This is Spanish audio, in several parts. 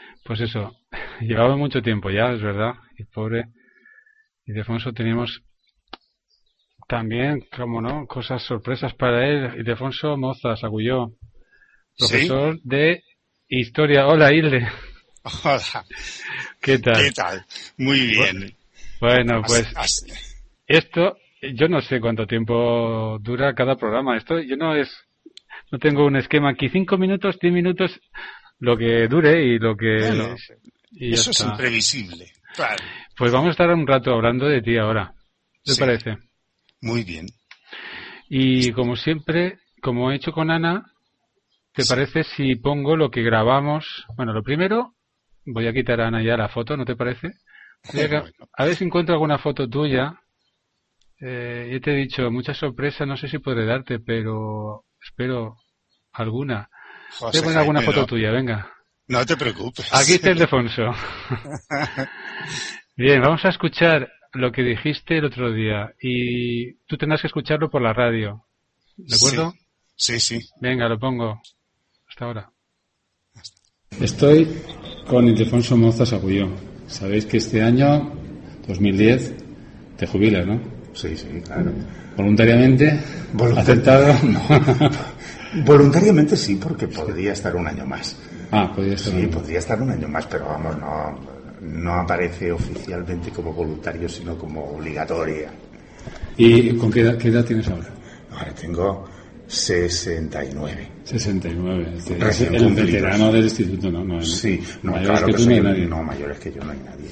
Pues eso, llevaba mucho tiempo ya, es verdad, y pobre Ildefonso teníamos también, como no, cosas sorpresas para él. Ildefonso Mozas Agulló, ¿Sí? profesor de Historia. Hola, Hilde. Hola, ¿Qué tal? ¿qué tal? Muy bien. Bueno, As- pues as- esto, yo no sé cuánto tiempo dura cada programa. Esto, yo no tengo un esquema aquí. 5 minutos, 10 minutos, lo que dure y lo que, bueno, y ya eso es está. imprevisible. Claro. Pues vamos a estar un rato hablando de ti ahora. ¿Te Sí, parece? muy bien. Y como siempre, como he hecho con Ana, ¿te Sí. parece si pongo lo que grabamos? Bueno, lo primero, voy a quitar a Ana ya la foto, ¿no te parece? Bueno, A ver si encuentro alguna foto tuya. Yo te he dicho, muchas sorpresas, no sé si podré darte, pero espero alguna. Voy a José poner alguna Jaime, foto no, tuya, venga. no te Aquí preocupes. está Ildefonso. Bien, vamos a escuchar lo que dijiste el otro día y tú tendrás que escucharlo por la radio. ¿De Sí, acuerdo? sí, sí. Venga, lo pongo. Hasta ahora. Estoy con Ildefonso Mozas Agulló. Sabéis que este año, 2010, te jubilas, ¿no? Sí, sí, claro. Voluntariamente. Voluntariamente, ¿Aceptado? no. Voluntariamente sí, porque podría estar un año más. Ah, podría estar. Sí, podría estar un año más, pero vamos, no aparece oficialmente como voluntario, sino como obligatoria. ¿Y con qué edad tienes ahora? Ahora tengo 69. 69. Recién El cumplidos. veterano del instituto, ¿no? No, Sí, no, mayores claro que que tú soy no hay nadie. no, mayores que yo no hay nadie.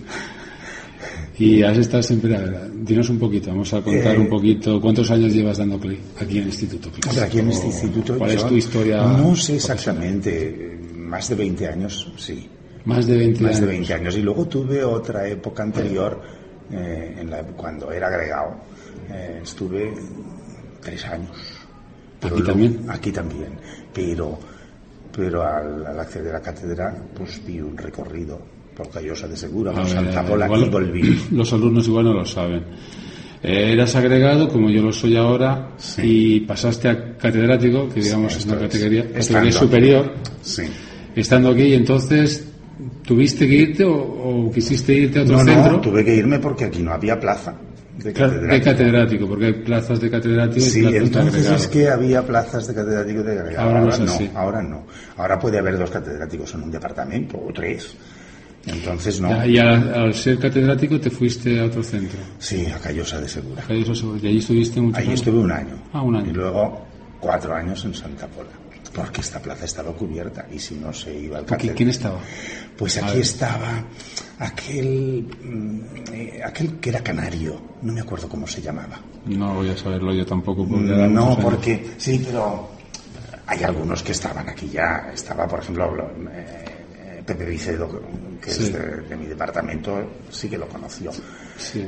Y has estado siempre, a ver, dinos un poquito, vamos a contar un poquito, ¿cuántos años llevas dando clay aquí en el instituto? Hombre, aquí en este instituto ¿Cuál es yo tu historia? no sé exactamente, más de 20 años, sí. Más de 20 Más años. de 20 años. Y luego tuve otra época anterior, cuando era agregado, estuve 3 años. ¿Aquí también? Aquí también. Pero al acceder a la cátedra, pues di un recorrido por Callosa de Segura, por Santa Pola y volví. Los alumnos igual no lo saben. Eras agregado, como yo lo soy ahora, Sí. y pasaste a catedrático, que digamos Sí, es una esto es. categoría Estando superior, Sí. estando aquí, y entonces, ¿tuviste que irte o quisiste irte a otro No, centro? tuve que irme porque aquí no había plaza de catedrático. De catedrático, porque hay plazas de catedrático y Sí, plazas de entonces agregado. es que había plazas de catedrático y de agregado. Ahora no es así. Ahora no. Ahora puede haber 2 catedráticos en un departamento o 3. Entonces no. Ya, y al ser catedrático te fuiste a otro centro. Sí, a Callosa de Segura. Y allí estuviste mucho Allí tiempo. estuve un año. Ah, un año. Y luego 4 años en Santa Pola. Porque esta plaza estaba cubierta y si no se iba al catedrático. ¿Quién estaba? Pues aquí estaba aquel que era canario. No me acuerdo cómo se llamaba. No voy a saberlo yo tampoco. No, porque sí, pero hay algunos que estaban aquí ya. Estaba, por ejemplo, Pepe Vicedo, que Sí. es de mi departamento, sí que lo conoció. Sí.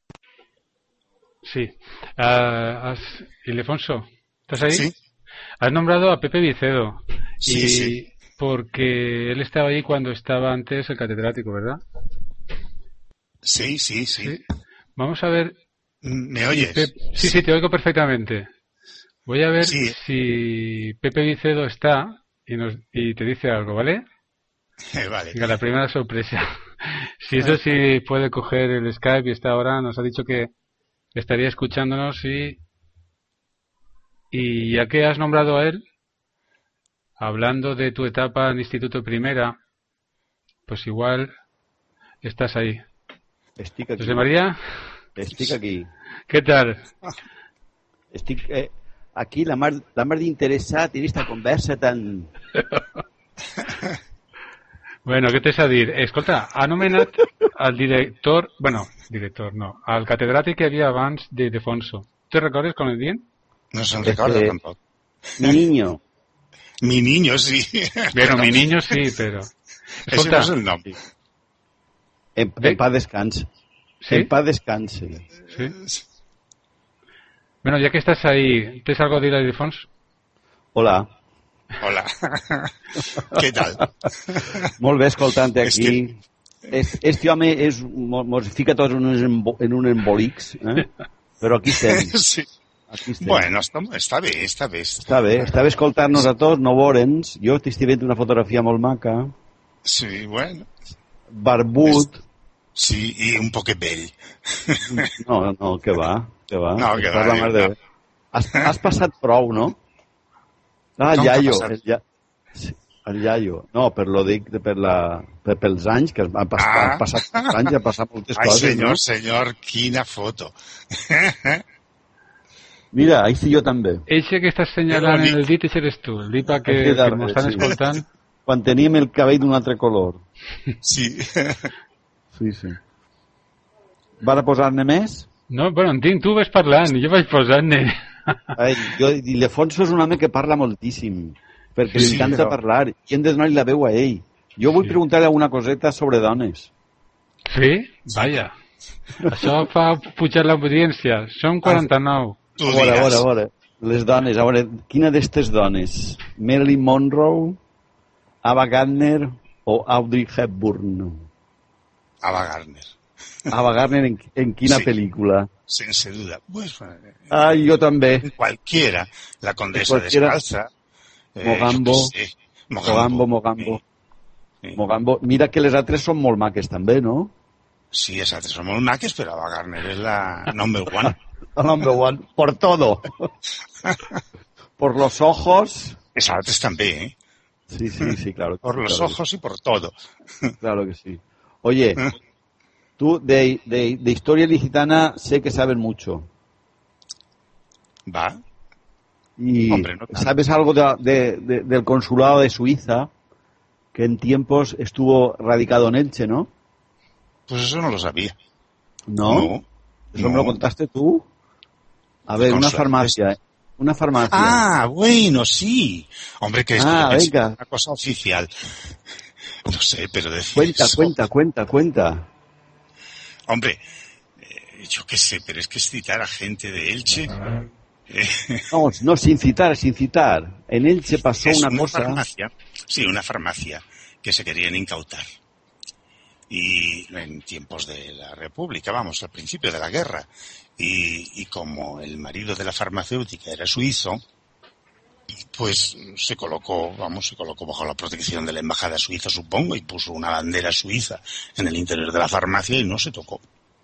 Sí. Ildefonso, ¿estás ahí? Sí, Has nombrado a Pepe Vicedo. sí, y sí. porque él estaba ahí cuando estaba antes el catedrático, ¿verdad? Sí, sí, sí. Sí. Vamos a ver. ¿Me oyes? Sí, te oigo perfectamente. Voy a ver Sí. si Pepe Vicedo está y te dice algo, ¿vale? Vale. Venga, la primera sorpresa. Si eso sí puede coger el Skype y está ahora, nos ha dicho que estaría escuchándonos y ya que has nombrado a él, hablando de tu etapa en Instituto Primera, pues igual estás ahí. Estic aquí. José María, Estic aquí. ¿qué tal? Estic aquí la mar d'interessat en esta conversa tan... Bueno, què t'és a dir? Escolta, ha nomenat al director no, al catedràtic que hi havia abans d'Ildefonso. ¿Te recordes con el bien? No se'n recorda tampoc. Mi niño. Mi niño, sí. Bueno, mi niño sí, pero... Ese Escolta, no és el nom. En paz descanse. ¿sí? En paz descanse. Sí. Bueno, ya que estás ahí, ¿tienes algo a dir a Ildefonso? Hola. Hola. Què tal? Molt bé escoltant-te aquí. Este home mos fica tots en un embolics, però aquí estem. Sí. Aquí estem. Bueno, està bé, està bé. Està bé escoltar-nos a tots, no veure'ns. Jo t'estic veient una fotografia molt maca. Sí, bueno. Barbut. Sí, i un poquet vell. No, què va? No, que va. Per la mar de... Has passat prou, no? Ah, Com el que ha iaio. passat? Sí, el iaio. No, però dic pels anys, que han passat anys, han passat moltes Ai, coses, senyor, no? senyor, quina foto. Mira, ahí sí jo també. Ese que estás señalando en el dit, ese eres tú. El dit para que m'ho estan escoltant. Quan teníem el cabell d'un altre color. Sí. Sí. Van a posar-ne més? No, bueno, en tinc, tu ves parlant i jo vaig posant-ne. Ai, Ildefonso és un home que parla moltíssim, perquè li encanta parlar, i hem de donar-li la veu a ell. Jo vull preguntar-li alguna coseta sobre dones. Sí? Vaja. Això fa pujar l'audiència. Són 49. Tu A diràs. veure. Les dones, a veure, quina d'estes dones? Marilyn Monroe, Ava Gardner o Audrey Hepburn? Ava Gardner. Ava Gardner en quina Sí. pel·lícula? Sense duda. Pues, Jo també. cualquiera. La condesa Cualquiera. descalza. Mogambo. Jo què sé. Mogambo. Sí. Mogambo. Mira que les altres són molt maques també, no? Sí, les altres són molt maques, però Ava Gardner és la number one. El number one. Por todo. Por los ojos. Les altres també, ¿eh? Sí, claro. Por los claro ojos y por todo. Claro que sí. Oye, tú de historia ilicitana sé que sabes mucho. Va. Y Hombre, no tanto. sabes algo del consulado de Suiza, que en tiempos estuvo radicado en Elche, ¿no? Pues eso no lo sabía. ¿No? ¿Eso me lo contaste tú? A ver, una farmacia. Una farmacia. Ah, bueno, sí. Hombre, que esto es venga. una cosa oficial. No sé, pero decir Cuenta. Hombre, yo qué sé, pero es que es citar a gente de Elche. No, sin citar. En Elche pasó Es una cosa. Farmacia, sí, una farmacia que se querían incautar. Y en tiempos de la República, vamos, al principio de la guerra. Y como el marido de la farmacéutica era suizo, pues se colocó bajo la protección de la embajada suiza, supongo, y puso una bandera suiza en el interior de la farmacia y no se tocó.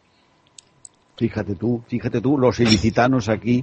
Fíjate tú, los ilicitanos aquí.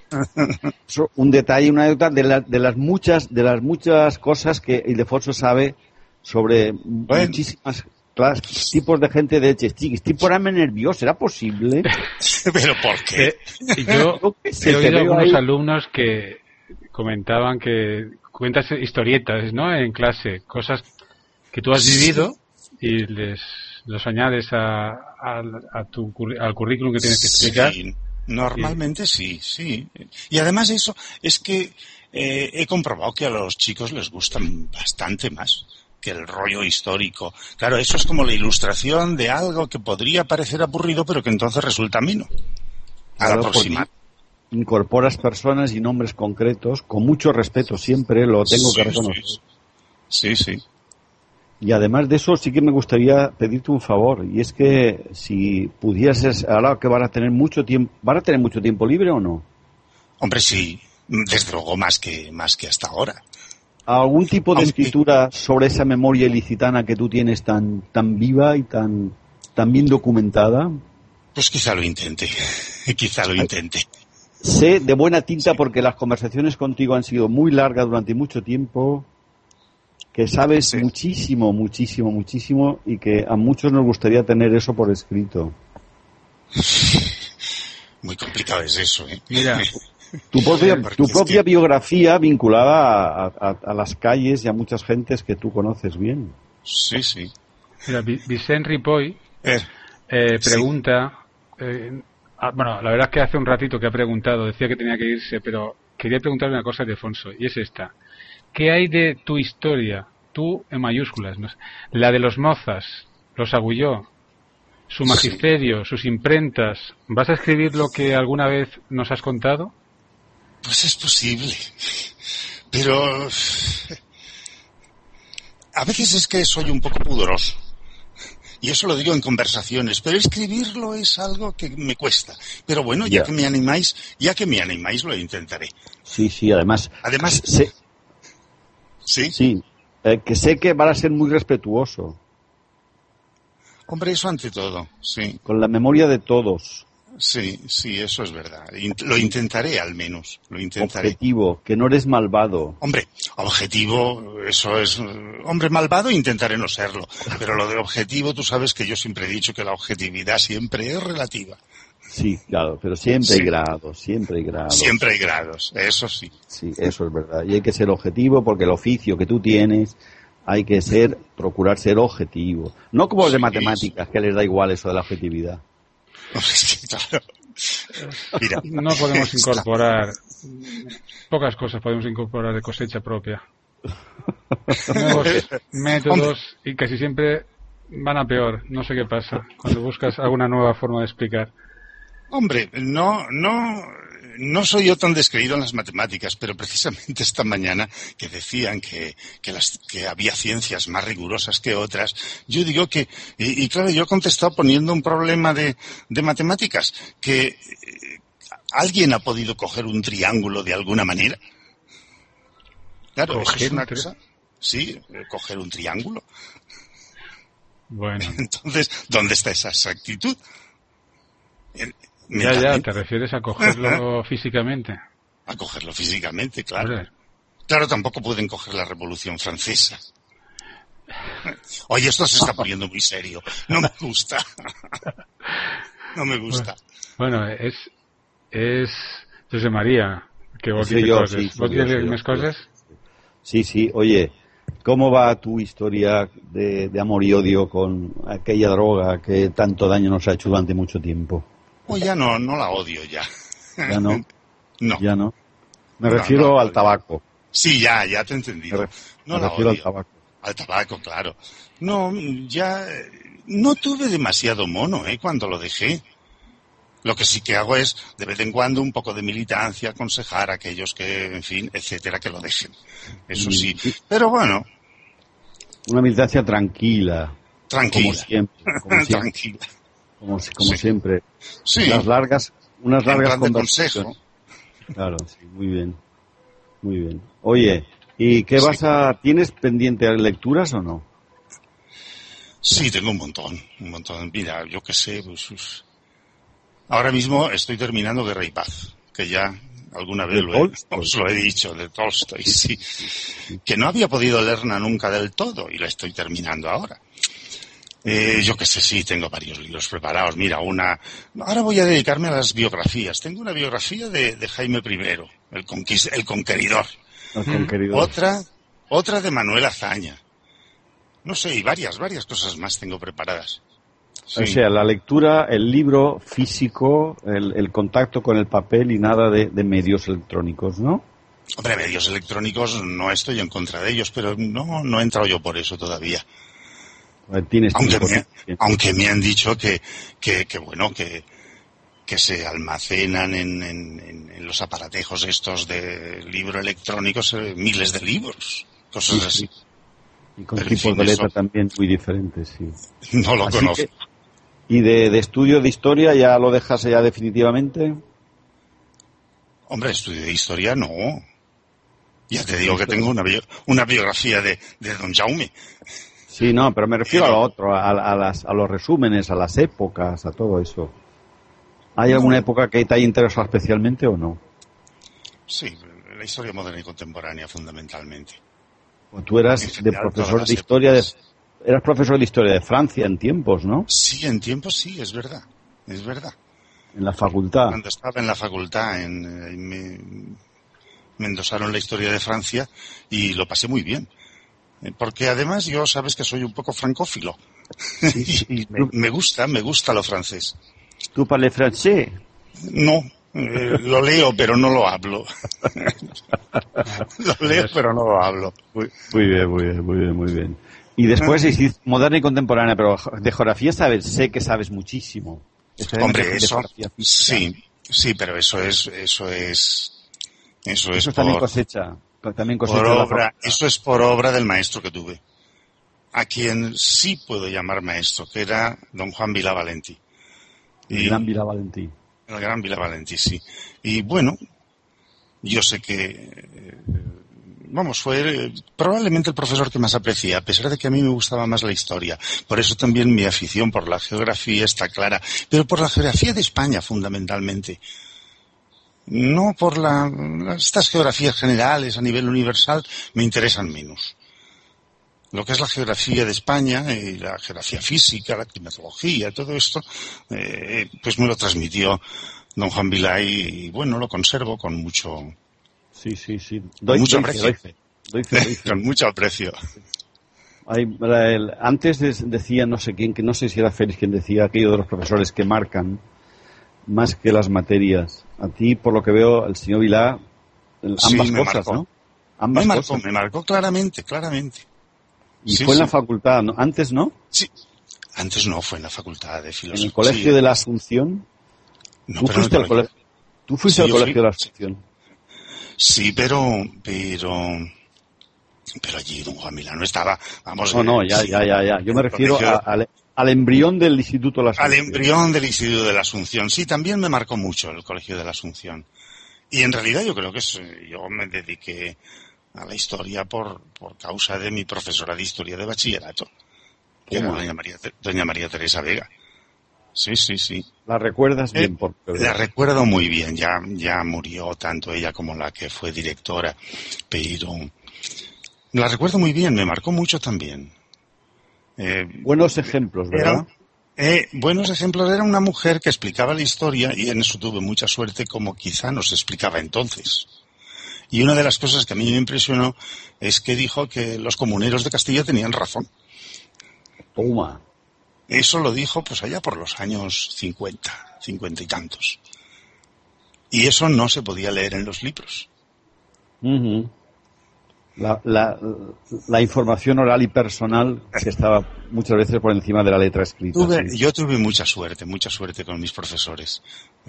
Un detalle, una anécdota de las muchas cosas que Ildefonso sabe sobre muchísimas tipos de gente de Elche. Estoy ponerme nervioso, ¿será posible? ¿Pero por qué? Yo he oído algunos alumnos que comentaban que cuentas historietas, ¿no? En clase, cosas que tú has vivido y los añades al currículum que tienes que explicar. Sí, normalmente sí. Y además eso es que he comprobado que a los chicos les gustan bastante más que el rollo histórico. Claro, eso es como la ilustración de algo que podría parecer aburrido, pero que entonces resulta ameno. Al aproximar. Incorporas personas y nombres concretos con mucho respeto, siempre lo tengo que reconocer. Sí. Y además de eso sí que me gustaría pedirte un favor, y es que si pudieses, ahora que van a tener mucho tiempo libre o no. Hombre, sí, desde luego más que hasta ahora. ¿Algún tipo de escritura sobre esa memoria ilicitana que tú tienes tan viva y tan bien documentada? Pues quizá lo intente. Sé de buena tinta porque las conversaciones contigo han sido muy largas durante mucho tiempo, que sabes muchísimo y que a muchos nos gustaría tener eso por escrito. Muy complicado es eso, ¿eh? Mira, tu propia biografía vinculada a las calles y a muchas gentes que tú conoces bien. Sí. Mira, Vicent Ripoll pregunta... bueno, la verdad es que hace un ratito que ha preguntado, decía que tenía que irse, pero quería preguntarle una cosa a Ildefonso, y es esta. ¿Qué hay de tu historia? Tú en mayúsculas, ¿no? La de los Mozas, los Agulló, su magisterio, sus imprentas. ¿Vas a escribir lo que alguna vez nos has contado? Pues es posible, pero a veces es que soy un poco pudoroso. Y eso lo digo en conversaciones, pero escribirlo es algo que me cuesta. Pero bueno, ya que me animáis, lo intentaré. Sí, además... Además... Sí. que sé que van a ser muy respetuoso. Hombre, eso ante todo, sí. Con la memoria de todos. Sí, eso es verdad. Lo intentaré al menos, lo intentaré. Objetivo, que no eres malvado. Hombre, objetivo, eso es... Hombre, malvado intentaré no serlo, pero lo de objetivo, tú sabes que yo siempre he dicho que la objetividad siempre es relativa. Sí, claro, pero siempre hay grados, siempre hay grados. Siempre hay grados, eso sí. Sí, eso es verdad. Y hay que ser objetivo porque el oficio que tú tienes hay que procurar ser objetivo. No como los de matemáticas, que les da igual eso de la objetividad. Claro. Mira, no podemos incorporar, pocas cosas podemos incorporar de cosecha propia. Nuevos métodos y casi siempre van a peor. No sé qué pasa cuando buscas alguna nueva forma de explicar. Hombre, no soy yo tan descreído en las matemáticas, pero precisamente esta mañana que decían que había ciencias más rigurosas que otras, yo digo que, y claro, yo he contestado poniendo un problema de matemáticas, que alguien ha podido coger un triángulo de alguna manera. Claro, eso es una cosa. Sí, coger un triángulo. Bueno. Entonces, ¿dónde está esa exactitud? Ya, ¿te refieres a cogerlo físicamente? A cogerlo físicamente, claro. Hombre. Claro, tampoco pueden coger la Revolución Francesa. Oye, esto se está poniendo muy serio. No me gusta. No me gusta. Bueno, es José María, que vos dices cosas. ¿Vos dices mis cosas? Sí. Oye, ¿cómo va tu historia de amor y odio con aquella droga que tanto daño nos ha hecho durante mucho tiempo? Pues ya no la odio ya. ¿Ya no? No. Ya no. Me refiero al tabaco. Sí, ya te he entendido. Me refiero al tabaco. Al tabaco, claro. No, ya no tuve demasiado mono, cuando lo dejé. Lo que sí que hago es, de vez en cuando, un poco de militancia, aconsejar a aquellos que, en fin, etcétera, que lo dejen. Eso sí. Pero bueno. Una militancia tranquila. Tranquila. Como siempre. Tranquila. Como siempre. Sí. Unas largas conversaciones. Consejo. Claro, sí, muy bien. Muy bien. Oye, ¿y qué tienes pendiente de lecturas o no? Sí, tengo un montón. Mira, yo qué sé, pues, ahora mismo estoy terminando Guerra y Paz, que ya alguna vez os lo he dicho, de Tolstoy, sí. Que no había podido leerla nunca del todo y la estoy terminando ahora. Yo qué sé, sí, tengo varios libros preparados. Mira, ahora voy a dedicarme a las biografías. Tengo una biografía de Jaime I, el Conqueridor. El Conqueridor. Otra de Manuel Azaña. No sé, y varias cosas más tengo preparadas. Sí. O sea, la lectura, el libro físico, el contacto con el papel y nada de medios electrónicos, ¿no? Hombre, medios electrónicos no estoy en contra de ellos, pero no he entrado yo por eso todavía. Aunque me han dicho que se almacenan en los aparatejos estos de libro electrónicos miles de libros, cosas así. Y con tipos de letra también muy diferentes, sí. No lo conozco. ¿Y de estudio de historia ya lo dejas ya definitivamente? Hombre, estudio de historia no. Ya te digo que tengo una biografía de Don Jaume. Sí, no, pero me refiero a lo otro, a los resúmenes, a las épocas, a todo eso. ¿Hay alguna época que te haya interesado especialmente o no? Sí, la historia moderna y contemporánea, fundamentalmente. Pues tú eras profesor de historia eras profesor de historia de Francia en tiempos, ¿no? Sí, en tiempos sí, es verdad. En la facultad. Cuando estaba en la facultad, me endosaron la historia de Francia y lo pasé muy bien. Porque además yo sabes que soy un poco francófilo. Sí. Y me gusta lo francés. ¿Tú parles francés? No, lo leo pero no lo hablo. Lo leo pero no lo hablo. Muy bien. Y después moderna y contemporánea, pero de geografía sé que sabes muchísimo. Hombre, eso sí, pero eso también cosecha. También por obra, eso es por obra del maestro que tuve, a quien sí puedo llamar maestro, que era don Juan Vilá Valentí. El gran Vilá Valentí. El gran Vilá Valentí, sí. Y bueno, yo sé que vamos, fue probablemente el profesor que más aprecié, a pesar de que a mí me gustaba más la historia. Por eso también mi afición por la geografía está clara, pero por la geografía de España fundamentalmente. No por estas geografías generales a nivel universal me interesan menos. Lo que es la geografía de España y la geografía física, la climatología, todo esto, pues me lo transmitió don Juan Vilá y bueno, lo conservo con mucho... Sí. Con mucho aprecio. Doy fe. Con mucho aprecio. Antes decía no sé quién, que no sé si era Félix quien decía aquello de los profesores que marcan más que las materias. A ti, por lo que veo, el señor Vilá, ambas cosas, marcó. ¿no? Ambas cosas. Me marcó claramente. Y fue en la facultad, ¿no? Antes, ¿no? Sí. Antes no, fue en la facultad de filosofía. ¿En el colegio de la Asunción? No, ¿Tú fuiste al colegio de la Asunción? Sí, pero allí don Juan Vilá no estaba, vamos. Ya. Yo me refiero al embrión del Instituto de la Asunción. Al embrión del Instituto de la Asunción. Sí, también me marcó mucho el colegio de la Asunción. Y en realidad yo creo que yo me dediqué a la historia por causa de mi profesora de historia de bachillerato, que era doña María Teresa Vega. Sí. ¿La recuerdas bien? La recuerdo muy bien, ya murió tanto ella como la que fue directora, pero la recuerdo muy bien, me marcó mucho también. Buenos ejemplos, ¿verdad? Buenos ejemplos, era una mujer que explicaba la historia y en eso tuve mucha suerte como quizá nos explicaba entonces. Y una de las cosas que a mí me impresionó es que dijo que los comuneros de Castilla tenían razón. Toma. Eso lo dijo pues allá por los años 50 y tantos. Y eso no se podía leer en los libros. Uh-huh. La información oral y personal que estaba muchas veces por encima de la letra escrita. Yo tuve mucha suerte con mis profesores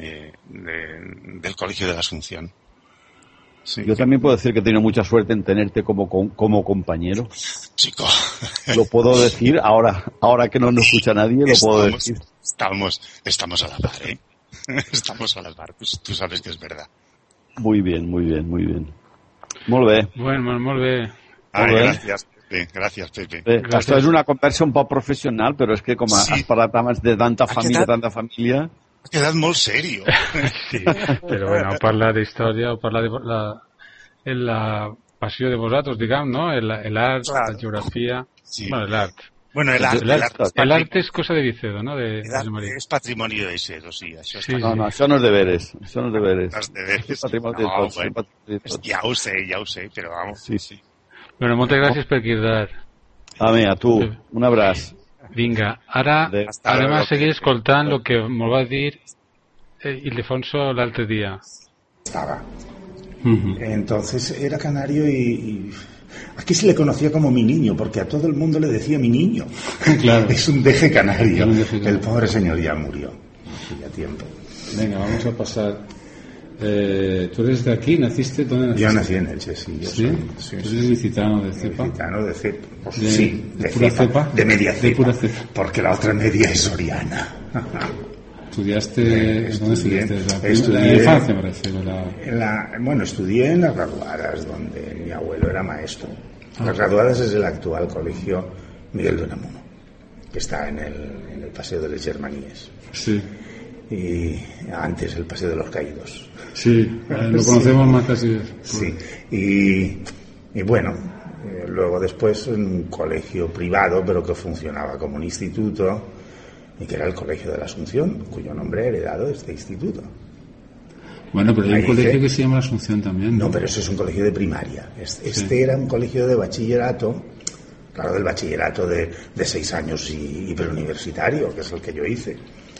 del Colegio de la Asunción. Sí, yo también puedo decir que he tenido mucha suerte en tenerte como compañero. Chico. Lo puedo decir ahora que no nos escucha nadie, lo puedo decir. Estamos a la par, ¿eh? Estamos a la par, pues tú sabes que es verdad. Muy bien. Molt bé. Bueno, molt bé. Gràcies, Pepe. Esto es una conversa un poc professional, però és que com has parlat abans de tanta família... Ha quedat molt serio. Sí, pero bueno, parla de historia o parla de la pasión de vosotros, digamos, ¿no? El arte, claro. La geografía... Sí. Bueno, el arte. Bueno, el arte es cosa de Vicedo, ¿no? Es patrimonio de Vicedo, sí. Això no és deberes. Això no és deberes. Els deberes. És patrimoni de tots. Bueno, ja ho sé, però vamos. Sí. Bueno, moltes gràcies per cridar. A tu, un abraç. Vinga, ara anem a seguir escoltant el que m'ho va dir Ildefonso l'altre dia. Estaba. Entonces era canario y aquí se le conocía como mi niño, porque a todo el mundo le decía mi niño. Claro. Es un deje canario. El pobre señor ya murió hace ya tiempo. Venga, vamos a pasar. ¿Tú eres de aquí? ¿Dónde naciste? Yo nací en Elche, sí. ¿Sí? ¿Tú eres licitano de cepa? Licitano de cepa. Pues, sí, de pura cepa. De media cepa. De pura cepa. Porque la otra media es soriana. ¿Estudiaste? ¿Dónde estudiaste? La infancia, me refiero. Bueno, estudié en las Graduadas, donde mi abuelo era maestro. Las Graduadas es el actual colegio Miguel de Unamuno, que está en el Paseo de les Germaníes. Sí. Y antes el Paseo de los Caídos. Sí, lo conocemos más casi. Sí, y bueno, luego después en un colegio privado, pero que funcionaba como un instituto, y que era el Colegio de la Asunción, cuyo nombre he heredado de este instituto. Bueno, pero hay un colegio que se llama la Asunción también, ¿no? No, pero ese es un colegio de primaria. Este era un colegio de bachillerato, claro, del bachillerato de 6 años y preuniversitario, que es el que yo hice.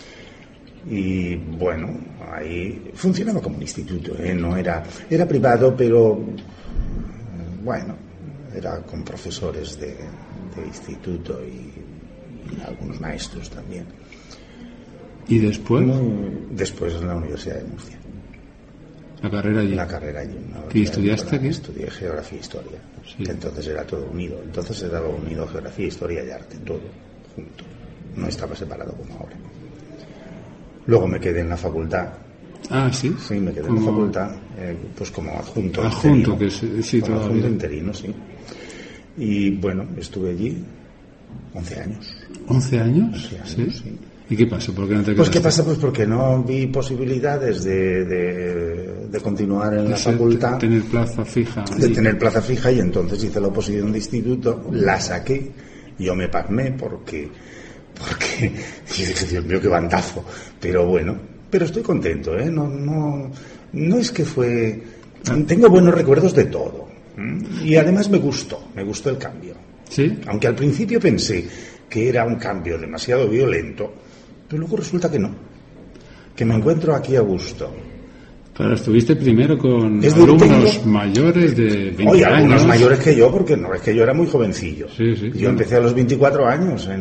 Y bueno, ahí funcionaba como un instituto, no era privado, pero bueno, era con profesores de instituto y algunos maestros también. ¿Y después? Después en la Universidad de Murcia. ¿La carrera allí? La carrera allí. ¿Qué estudiaste aquí? Estudié Geografía e Historia, sí. Que entonces era todo unido. Entonces era unido Geografía, Historia y Arte, todo junto. No estaba separado como ahora. Luego me quedé en la facultad. Ah, ¿sí? Sí, me quedé en la facultad, pues como adjunto. Adjunto, interino, que sí, como todavía. adjunto interino, sí. Y bueno, estuve allí 11 años. ¿11 años? 11 años, sí. ¿Y qué pasó? ¿Por qué no te Pues quedaste? ¿qué pasa? Pues porque no vi posibilidades de continuar en la facultad. Tener plaza fija. De tener plaza fija, y entonces hice la oposición de instituto, la saqué, yo me pasmé porque y dije, Dios mío, qué bandazo. Pero bueno, pero estoy contento, ¿eh? No es que fue... Tengo buenos recuerdos de todo. Y además me gustó el cambio. ¿Sí? Aunque al principio pensé que era un cambio demasiado violento, pero luego resulta que no. Que me encuentro aquí a gusto. Claro, estuviste primero con Es alumnos mayores de 20 Oye, años. algunos mayores que yo, porque no es que yo era muy jovencillo. Sí, Yo empecé a los 24 años en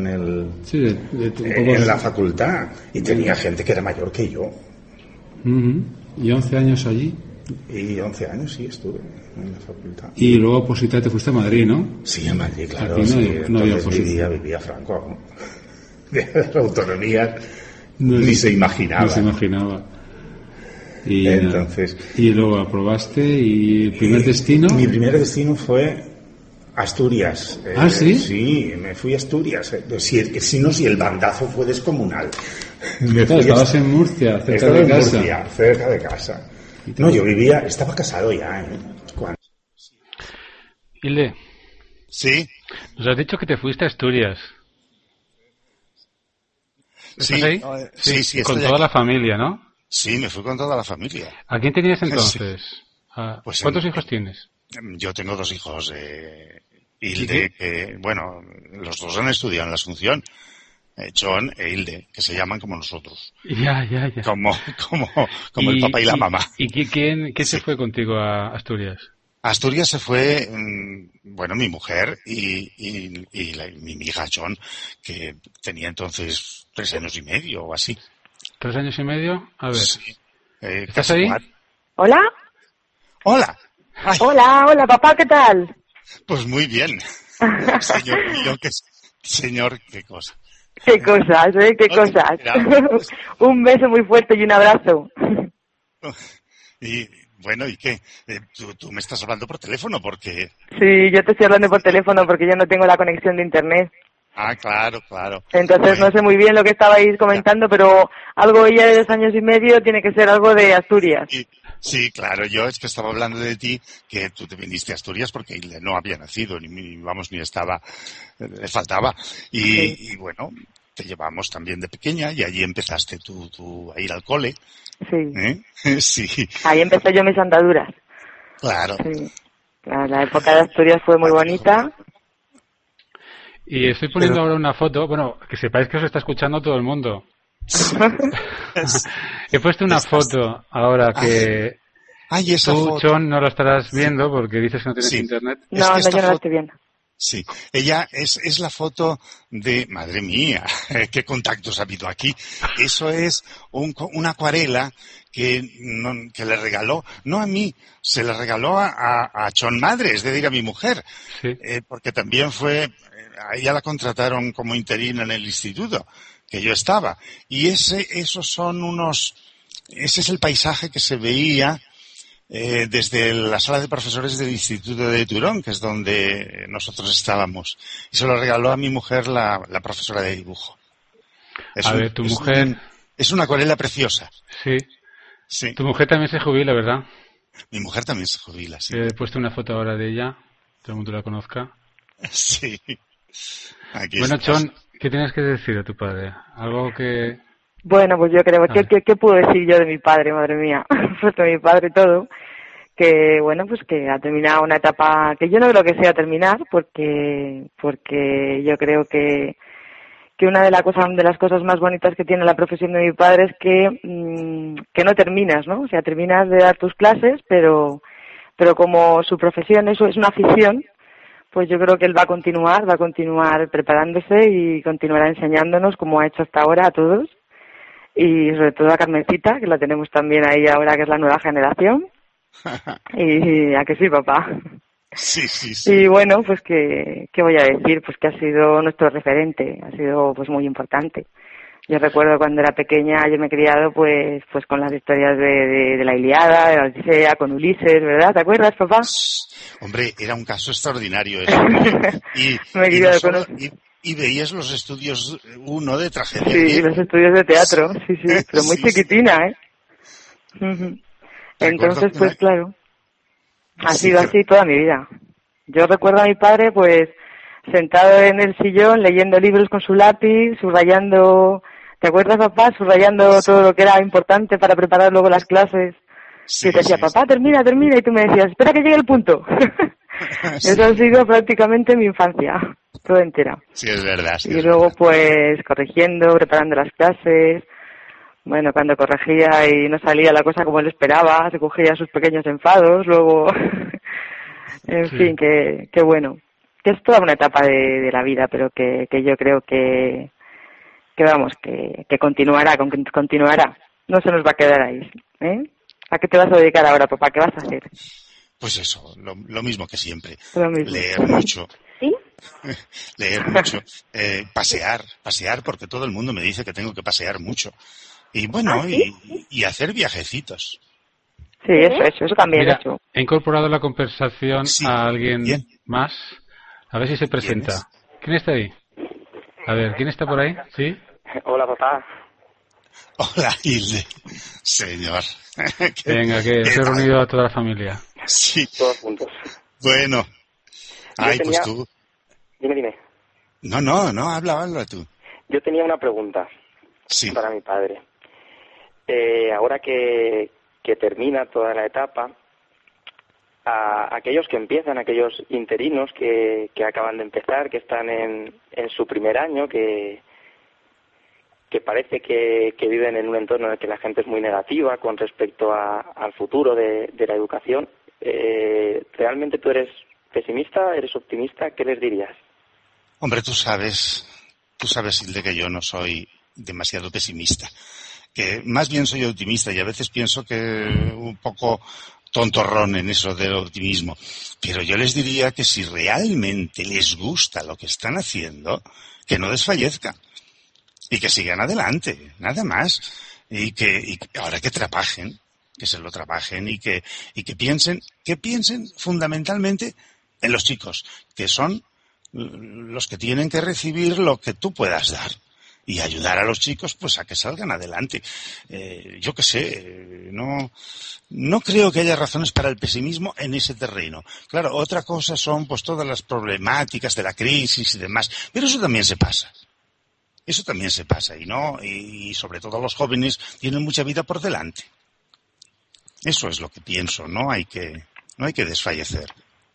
la facultad, y tenía gente que era mayor que yo. ¿Y 11 años allí? Y 11 años sí estuve en la facultad. Y luego opositar te fuiste a Madrid, ¿no? Sí, a Madrid, claro. Aquí no había entonces oposición. vivía Franco. De las autonomías ni se imaginaba. No se imaginaba. Y, entonces, y luego aprobaste, y el primer destino... Mi primer destino fue Asturias. ¿Ah, sí? Sí, me fui a Asturias. Si el bandazo fue descomunal. Estabas en Murcia, cerca de casa. Murcia, cerca de casa. No, estaba casado ya, ¿eh? ¿Cuándo? Hilde. Sí. Nos has dicho que te fuiste a Asturias. ¿Estás ahí? Sí. Con toda la familia, ¿no? Sí, me fui con toda la familia. ¿A quién tenías entonces? Sí. Pues ¿Cuántos hijos tienes? Yo tengo 2 hijos. Hilde, que, bueno, los 2 han estudiado en la Asunción. John e Hilde, que se llaman como nosotros. Ya. Como el papá y la mamá. ¿Y quién se fue contigo a Asturias? A Asturias se fue, mi mujer y mi hija John, que tenía entonces 3 años y medio o así. 3 años y medio, a ver. Sí. ¿Estás ahí? 4. ¿Hola? Hola. Ay, Hola, papá, ¿qué tal? pues muy bien. Señor mío, señor, qué cosa. Qué cosas, qué cosas. Un beso muy fuerte y un abrazo. Y bueno, ¿y qué? Tú me estás hablando por teléfono porque... Sí, yo te estoy hablando por teléfono porque yo no tengo la conexión de internet. Ah, claro. Entonces no sé muy bien lo que estabais comentando, pero algo ella de 2 años y medio tiene que ser algo de Asturias. Sí, claro, yo es que estaba hablando de ti, que tú te viniste a Asturias porque él no había nacido, ni estaba, le faltaba. Y bueno, te llevamos también de pequeña y allí empezaste tú a ir al cole. Sí. Sí. Ahí empecé yo mis andaduras. Claro. Sí. La época de Asturias fue muy bonita. Y estoy poniendo ahora una foto, bueno, que sepáis que os está escuchando todo el mundo. He puesto una foto ahora que esa tú, foto. John, no lo estarás viendo porque dices que no tienes internet. No, yo no la estoy viendo. Sí, ella es la foto de... Madre mía, qué contactos ha habido aquí. Eso es una acuarela que le regaló, no a mí, se le regaló a John Madre, es decir, a mi mujer. Sí. Porque también a ella la contrataron como interina en el instituto que yo estaba. Y ese es el paisaje que se veía desde la sala de profesores del Instituto de Turón, que es donde nosotros estábamos. Y se lo regaló a mi mujer la profesora de dibujo. Tu mujer... Es una acuarela preciosa. Sí. Tu mujer también se jubila, ¿verdad? Mi mujer también se jubila, sí. He puesto una foto ahora de ella, todo el mundo la conozca. Sí. Bueno, John, ¿qué tienes que decir a tu padre? Algo que... Bueno, pues yo creo, ¿qué puedo decir yo de mi padre, madre mía? Pues de mi padre todo, que bueno, pues que ha terminado una etapa que yo no creo que sea terminar, porque yo creo que una de las cosas más bonitas que tiene la profesión de mi padre es que no terminas, ¿no? O sea, terminas de dar tus clases, pero como su profesión eso es una afición, pues yo creo que él va a continuar preparándose y continuará enseñándonos como ha hecho hasta ahora a todos. Y sobre todo a Carmencita, que la tenemos también ahí ahora, que es la nueva generación. Y a que sí, papá. Sí. Y bueno, pues ¿qué voy a decir? Pues que ha sido nuestro referente, ha sido pues muy importante. Yo recuerdo cuando era pequeña, yo me he criado pues con las historias de la Ilíada, de la Odisea, con Ulises, ¿verdad? ¿Te acuerdas, papá? Hombre, era un caso extraordinario eso. Me he criado con y veías los estudios uno de tragedia. Sí, los estudios de teatro, sí, pero muy Sí, chiquitina, ¿eh? Entonces, pues claro, ha sido así toda mi vida. Yo recuerdo a mi padre, pues, sentado en el sillón, leyendo libros con su lápiz, subrayando... ¿Te acuerdas, papá? Subrayando todo lo que era importante para preparar luego las clases. Sí, y te decía, papá, termina, y tú me decías, espera que llegue el punto. Eso ha sido prácticamente mi infancia, toda entera. Sí, es verdad. Sí, y luego, pues, corrigiendo, preparando las clases. Bueno, cuando corregía y no salía la cosa como él esperaba, se cogía sus pequeños enfados, luego... en fin, que bueno. Que es toda una etapa de la vida, pero que yo creo que vamos, que continuará, continuará. No se nos va a quedar ahí, ¿eh? ¿A qué te vas a dedicar ahora, papá? ¿Qué vas a hacer? Pues eso, lo mismo que siempre. Lo mismo. Leer mucho. ¿Sí? Leer mucho. Pasear, porque todo el mundo me dice que tengo que pasear mucho. Y bueno, ¿sí? y hacer viajecitos. Sí, eso también. Mira, he incorporado la conversación a alguien bien. más. A ver si se presenta. ¿Quién está ahí? A ver, ¿quién está por ahí? ¿Sí? Hola, papá. Hola, Hilde. Señor. Venga, que os he reunido a toda la familia. Sí. Todos juntos. Bueno. Pues tú. Dime. No, habla tú. Yo tenía una pregunta para mi padre. Ahora que termina toda la etapa, a aquellos que empiezan, aquellos interinos que acaban de empezar, que están en su primer año, que parece que viven en un entorno en el que la gente es muy negativa con respecto al futuro de la educación, ¿realmente tú eres pesimista, eres optimista? ¿Qué les dirías? Hombre, tú sabes, Hilde, que yo no soy demasiado pesimista, que más bien soy optimista y a veces pienso que un poco tontorrón en eso del optimismo, pero yo les diría que si realmente les gusta lo que están haciendo, que no desfallezcan y que sigan adelante, nada más, y ahora que trabajen, que se lo trabajen y que piensen fundamentalmente en los chicos, que son los que tienen que recibir lo que tú puedas dar y ayudar a los chicos pues a que salgan adelante. Yo qué sé, no creo que haya razones para el pesimismo en ese terreno. Claro, otra cosa son pues todas las problemáticas de la crisis y demás, pero eso también se pasa. Y sobre todo los jóvenes tienen mucha vida por delante. Eso es lo que pienso, no hay que desfallecer.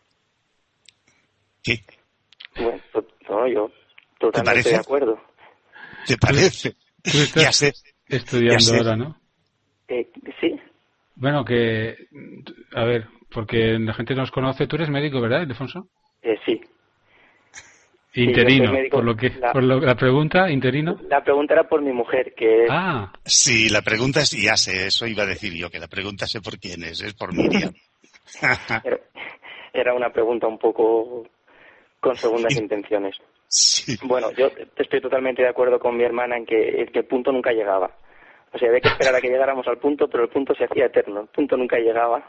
¿Qué? Bueno, yo totalmente de acuerdo. ¿Te parece? Tú estás estudiando ahora, ¿no? Sí. Bueno, a ver, porque la gente nos conoce. Tú eres médico, ¿verdad, Ildefonso? Sí. Interino, médico, la pregunta, interino. La pregunta era por mi mujer, que es... Sí, la pregunta es, ya sé, eso iba a decir yo, que la pregunta sé por quién es por Miriam. Era una pregunta un poco con segundas intenciones. Sí. Bueno, yo estoy totalmente de acuerdo con mi hermana en que el punto nunca llegaba. O sea, había que esperar a que llegáramos al punto, pero el punto se hacía eterno. El punto nunca llegaba.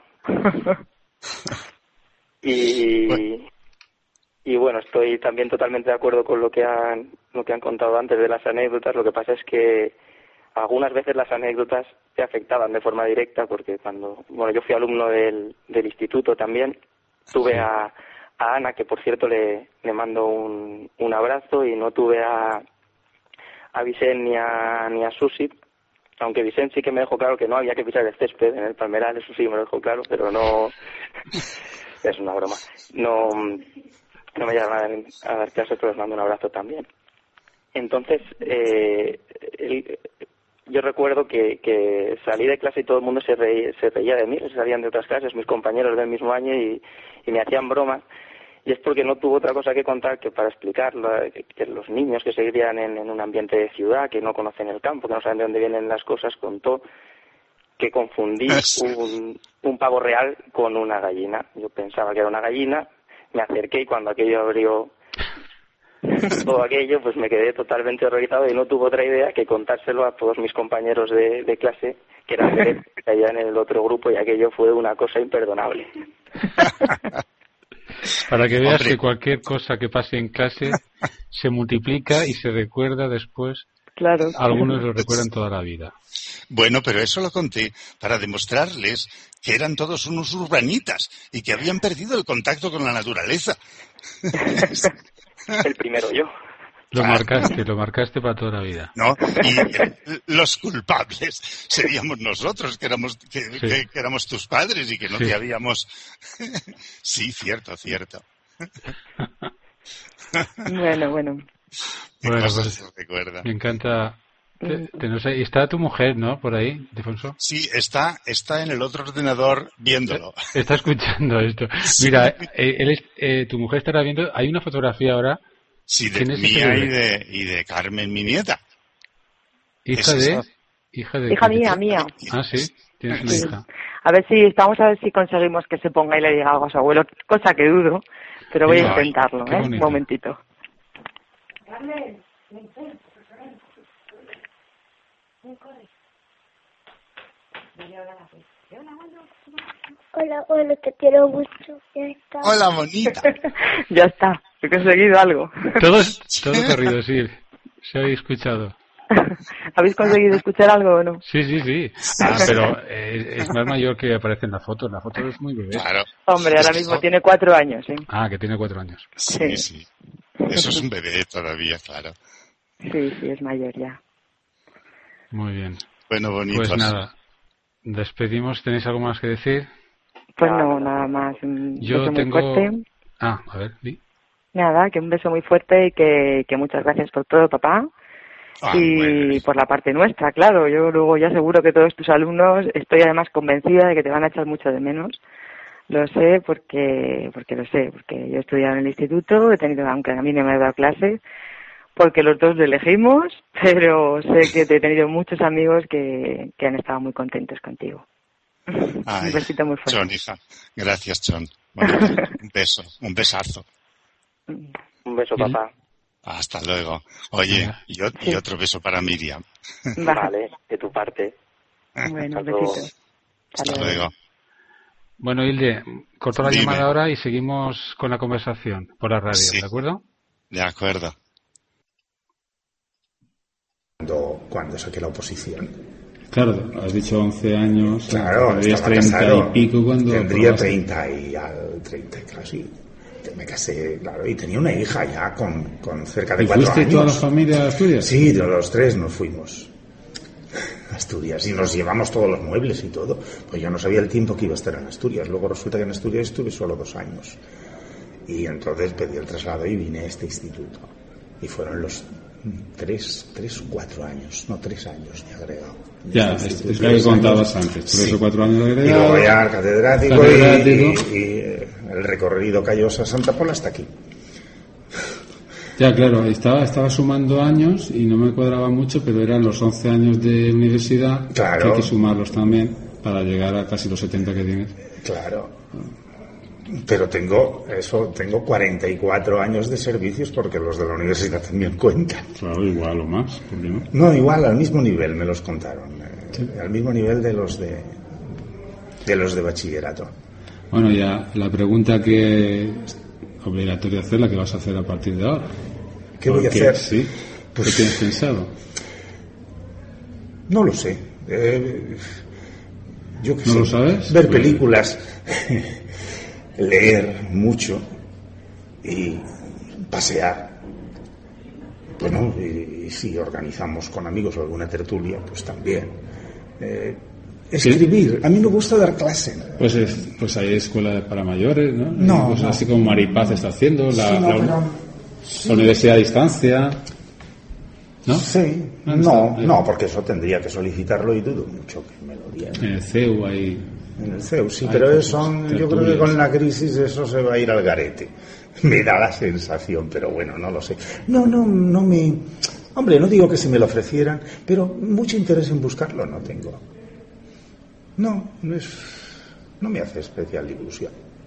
Y bueno, estoy también totalmente de acuerdo con lo que han contado antes de las anécdotas. Lo que pasa es que algunas veces las anécdotas te afectaban de forma directa, porque yo fui alumno del instituto también, tuve a Ana, que por cierto le mando un abrazo, y no tuve a Vicent ni a Susi, aunque Vicent sí que me dejó claro que no había que pisar el césped en el Palmeral, eso sí me lo dejó claro, pero no, es una broma, no me llegaron a dar clases, pero les mando un abrazo también. Entonces, yo recuerdo que salí de clase y todo el mundo se reía de mí, se salían de otras clases, mis compañeros del mismo año, y me hacían bromas, y es porque no tuvo otra cosa que contar que para explicar que los niños que se crían en un ambiente de ciudad, que no conocen el campo, que no saben de dónde vienen las cosas, contó que confundí un pavo real con una gallina. Yo pensaba que era una gallina, me acerqué y cuando aquello abrió todo aquello, pues me quedé totalmente horrorizado y no tuve otra idea que contárselo a todos mis compañeros de clase, que eran que caían en el otro grupo, y aquello fue una cosa imperdonable. Para que veas Hombre. que cualquier cosa que pase en clase se multiplica y se recuerda después. Claro. Algunos lo recuerdan toda la vida. Bueno, pero eso lo conté para demostrarles que eran todos unos urbanitas y que habían perdido el contacto con la naturaleza. El primero yo. Lo marcaste para toda la vida. ¿No? Y los culpables seríamos nosotros, que éramos tus padres y que no Sí. te habíamos... Sí, cierto. Bueno. Qué Bueno, cosas pues, se recuerdan. me encanta. No sé, está tu mujer, ¿no? Por ahí, Ildefonso. Sí, está en el otro ordenador viéndolo. Está escuchando esto. Mira, tu mujer estará viendo. Hay una fotografía ahora. Sí, de ¿Quién es ese mía bebé? y de Carmen, mi nieta. Hija de. Hija mía. Ah, sí. Tienes una Sí. hija. Vamos a ver si conseguimos que se ponga y le diga algo a su abuelo, cosa que dudo, pero voy a Ay, intentarlo, qué Un bonito. momentito. Hola, bueno, te quiero mucho. Ya está. Hola, bonita. Ya está, he conseguido algo. Todos corrido, sí. Se ha escuchado. ¿Habéis conseguido escuchar algo o no? Sí. Ah, pero es más mayor que aparece en la foto. La foto es muy bebé. Claro. Hombre, ahora mismo tiene 4 años, ¿eh? Ah, que tiene 4 años. Sí. Eso es un bebé todavía, claro. Sí, es mayor ya. Muy bien. Bueno, bonitos. Pues nada. Despedimos. ¿Tenéis algo más que decir? Pues no, nada más. Un Yo beso tengo... muy fuerte. Ah, a ver, di. Nada, que un beso muy fuerte y que muchas gracias por todo, papá. Y bueno. por la parte nuestra, claro. Yo luego ya seguro que todos tus alumnos, estoy además convencida de que te van a echar mucho de menos. Lo sé porque yo he estudiado en el instituto, he tenido, aunque a mí no me he dado clase, porque los dos lo elegimos, pero sé que he tenido muchos amigos que han estado muy contentos contigo. Ay, Un besito muy fuerte. Chon, hija. Gracias, Chon. Bueno, un beso, un besazo. Un beso, papá. Hasta luego. Oye, y otro beso para Miriam. Vale, de tu parte. Bueno, Hasta un luego. besito. Hasta luego. Bueno, Hilde, corto la Dime. llamada ahora y seguimos con la conversación por la radio, Sí. ¿de acuerdo? De acuerdo. Cuando saqué la oposición. Claro, has dicho 11 años. Claro, tendrías estaba 30 casado. y pico cuando... Tendría aprobaste. 30 casi. Me casé, claro, y tenía una hija ya con cerca de ¿Y 4 fuiste años. toda la familia a Asturias? Sí, de los 3 nos fuimos a Asturias y nos llevamos todos los muebles y todo. Pues yo no sabía el tiempo que iba a estar en Asturias. Luego resulta que en Asturias estuve solo 2 años. Y entonces pedí el traslado y vine a este instituto. Y fueron los 4 años, no 3 años me he agregado. Ya, Este es instituto, lo que 3 contabas años. antes. Por Sí. eso 4 años de Y agregado. luego ya al catedrático, Catedrático. y el recorrido Callosa Santa Pola hasta aquí. Ya, claro, estaba sumando años y no me cuadraba mucho, pero eran los 11 años de universidad, Claro. que hay que sumarlos también para llegar a casi los 70 que tienes. Claro. Pero tengo 44 años de servicios porque los de la universidad también cuentan. Claro, igual o más, ¿por qué no? No, igual, al mismo nivel me los contaron. Al mismo nivel de los de bachillerato. Bueno, ya la pregunta que es obligatoria hacer, la que vas a hacer a partir de ahora. ¿Qué voy a Porque, hacer? Sí, Pues- ¿qué tienes pensado? No lo sé. Yo qué ¿No sé. lo sabes? Ver Pues- películas, leer mucho y pasear. Bueno, y si organizamos con amigos alguna tertulia, pues también. Escribir. A mí me gusta dar clase. Pues hay escuela para mayores, ¿no? No, Pues no. así como Maripaz está haciendo, Sí, la pero- universidad a distancia, ¿no? Sí. No, porque eso tendría que solicitarlo y dudo mucho que me lo dieran. En el CEU hay... En el CEU, sí, Hay pero cosas, yo creo que tertulias. con la crisis eso se va a ir al garete. Me da la sensación, pero bueno, no lo sé. No me... Hombre, no digo que si me lo ofrecieran, pero mucho interés en buscarlo no tengo. No me hace especial ilusión.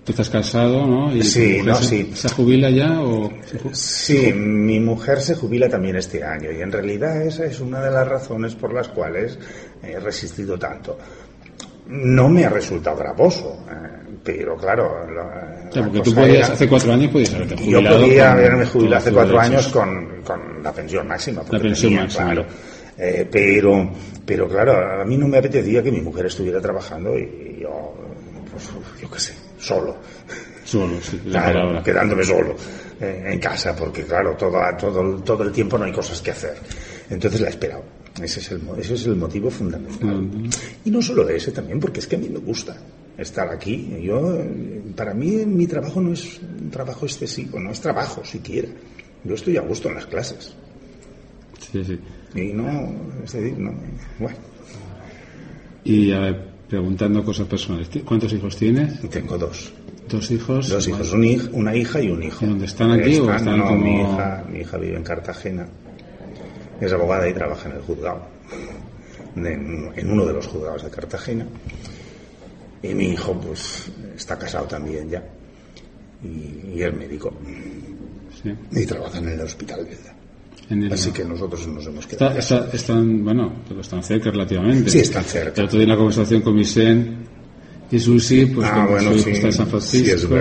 Tú estás casado, ¿no? ¿Y sí, no, sí. ¿Se jubila ya o...? Sí, mi mujer se jubila también este año y en realidad esa es una de las razones por las cuales he resistido tanto. No me ha resultado gravoso, pero claro... porque tú podías, hace 4 años podías haberte jubilado. Yo podía haberme jubilado hace 4 años con la pensión máxima. La pensión máxima. Claro. Pero claro, a mí no me apetecía que mi mujer estuviera trabajando y yo, pues, yo qué sé, solo, sí, claro, quedándome solo en casa, porque claro, todo el tiempo no hay cosas que hacer. Entonces la he esperado. Ese es el motivo fundamental. Y no solo ese, también porque es que a mí me gusta estar aquí. Para mí mi trabajo no es un trabajo excesivo, no es trabajo siquiera. Yo estoy a gusto en las clases. Sí. Y es decir, bueno. Y a ver, preguntando cosas personales, ¿cuántos hijos tienes? Tengo 2. 2 hijos. 2 hijos, una hija y un hijo. ¿Y dónde están aquí o están como...? Mi hija vive en Cartagena. Es abogada y trabaja en el juzgado, en uno de los juzgados de Cartagena. Y mi hijo, pues, está casado también ya. Y es médico. Sí. Y trabaja en el hospital Belda. Así que nosotros nos hemos quedado. Están cerca relativamente. Sí, están cerca. El otro día en la conversación con Vicente y Susi, pues su hijo está en San Francisco. Sí, es verdad.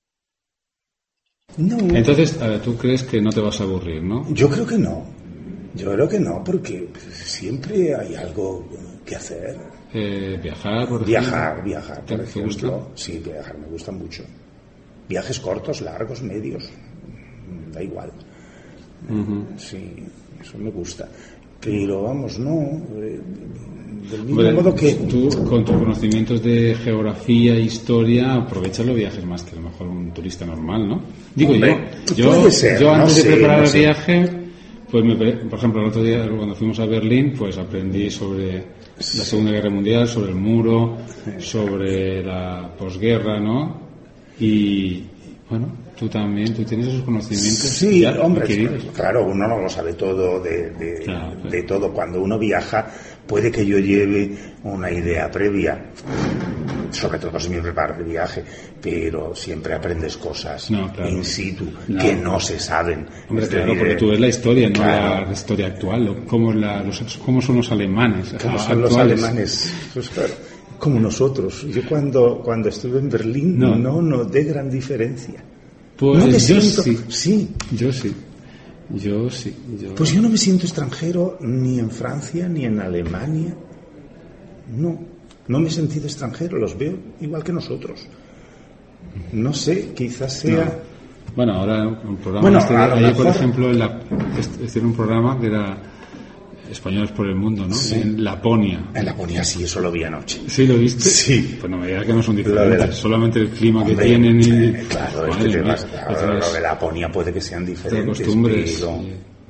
No. Entonces, a ver, ¿tú crees que no te vas a aburrir, no? Yo creo que no. Porque siempre hay algo que hacer. Viajar, por ejemplo. Viajar, por ejemplo. ¿Gusta? Sí, viajar me gusta mucho. Viajes cortos, largos, medios, da igual. Sí, eso me gusta. Pero vamos, no. Del mismo modo que... Tú, con tus conocimientos de geografía e historia, aprovecha los viajes más que a lo mejor un turista normal, ¿no? Digo, hombre, yo antes de preparar el viaje... Pues, por ejemplo, el otro día cuando fuimos a Berlín, pues aprendí sobre la Segunda Guerra Mundial, sobre el muro, sobre la posguerra, ¿no? Y, bueno, tú tienes esos conocimientos. Sí, ya hombre, adquiridos. Claro, uno no lo sabe todo de todo. Cuando uno viaja, puede que yo lleve una idea previa, sobre todo si me preparo el viaje, pero siempre aprendes cosas in situ que no se saben. Hombre, claro, porque tú ves la historia, no la historia actual, cómo son los alemanes. ¿Cómo son los alemanes? Pues claro, como nosotros. Yo cuando estuve en Berlín no noté gran diferencia. Pues no me yo siento, sí. Yo sí. Pues yo no me siento extranjero ni en Francia ni en Alemania. No me he sentido extranjero, los veo igual que nosotros. No sé, quizás sea... No. Bueno, ahora un programa... ayer, por ejemplo, hicieron un programa que era Españoles por el Mundo, ¿no? Sí. En Laponia. En Laponia, sí, eso lo vi anoche. ¿Sí, lo viste? Sí. Pues no me digas que no son diferentes, solamente el clima que tienen y... Claro, lo de Laponia puede que sean diferentes, costumbres, pero...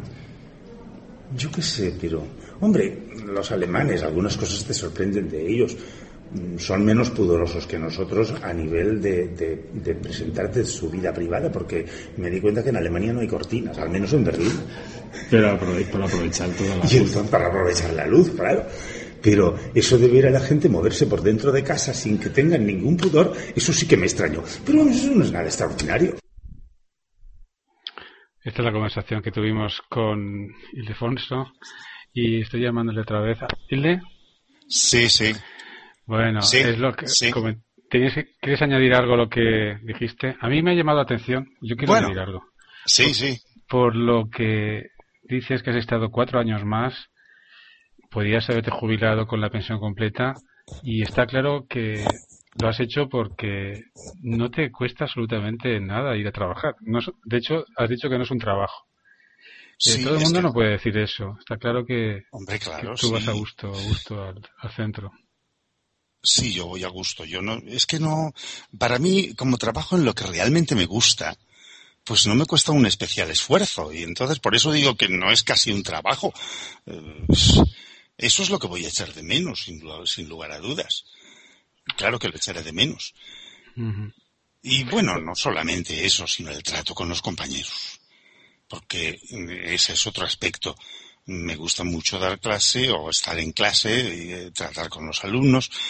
Yo qué sé, pero... Hombre, los alemanes, algunas cosas te sorprenden de ellos. Son menos pudorosos que nosotros a nivel de presentarte su vida privada, porque me di cuenta que en Alemania no hay cortinas, al menos en Berlín. Pero para aprovechar toda la luz. Entonces, para aprovechar la luz, claro. Pero eso de ver a la gente moverse por dentro de casa sin que tengan ningún pudor, eso sí que me extrañó. Pero eso no es nada extraordinario. Esta es la conversación que tuvimos con Ildefonso y estoy llamándole otra vez. ¿Hilde? Sí. Bueno, sí, es lo que... Sí. ¿Quieres añadir algo a lo que dijiste? A mí me ha llamado la atención. Yo quiero añadir algo. Sí. Por lo que dices que has estado 4 años más, podías haberte jubilado con la pensión completa y está claro que lo has hecho porque no te cuesta absolutamente nada ir a trabajar. De hecho, has dicho que no es un trabajo. Sí, todo el mundo no puede decir eso. Está claro que, hombre, claro, que tú vas a gusto al centro. Sí, yo voy a gusto. Para mí, como trabajo en lo que realmente me gusta, pues no me cuesta un especial esfuerzo. Y entonces por eso digo que no es casi un trabajo. Eso es lo que voy a echar de menos, sin lugar a dudas. Claro que lo echaré de menos. Uh-huh. Y bueno, no solamente eso, sino el trato con los compañeros. Porque ese es otro aspecto. Me gusta mucho dar clase o estar en clase y tratar con los alumnos.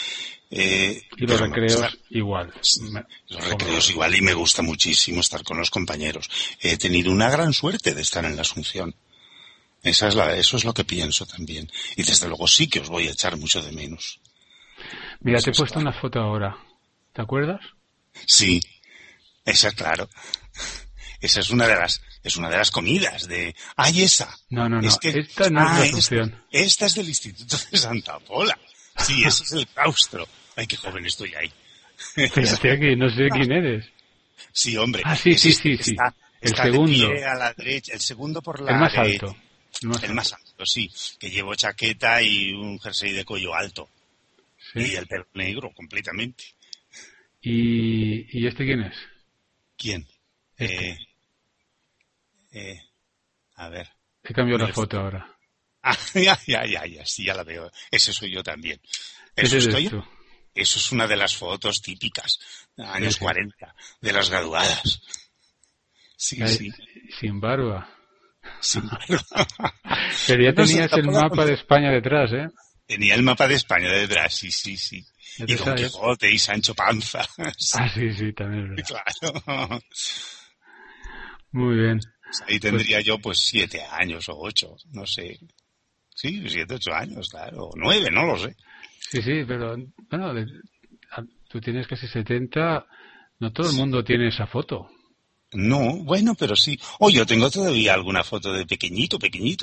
Y los recreos igual. Los recreos igual, y me gusta muchísimo estar con los compañeros. He tenido una gran suerte de estar en la Asunción. Eso es lo que pienso también. Y desde luego sí que os voy a echar mucho de menos. Mira, te he puesto una foto ahora. ¿Te acuerdas? Sí, esa, claro. Esa es una de las comidas de... ¡Ay, esa! No. Esta no es la Asunción. Esta es del Instituto de Santa Pola. Sí, ese es el claustro. ¡Ay, qué joven estoy ahí! Fíjate aquí, no sé quién eres. Sí, hombre. Ah, sí. Está el segundo. De pie a la derecha, el segundo por la El más derecha. alto. El más alto, sí. Que llevo chaqueta y un jersey de cuello alto. ¿Sí? Y el pelo negro, completamente. ¿Y este quién es? ¿Quién? A ver. He cambiado la foto ahora. Ah, ya, sí, ya la veo. Ese soy yo también. Ese eres tú. Eso es una de las fotos típicas, años 40, de las graduadas. Sí. Sin barba. Sin barba. Pero ya tenías el mapa de España detrás, ¿eh? Tenía el mapa de España detrás, sí. Y Don Quijote y Sancho Panza. Sí, también es verdad. Claro. Muy bien. Pues ahí tendría yo 7 años o 8, no sé. Sí, 7, 8 años, claro. O 9, no lo sé. Sí, pero bueno, tú tienes casi 70, no todo el mundo tiene esa foto. No, bueno, pero sí. Yo tengo todavía alguna foto de pequeñito.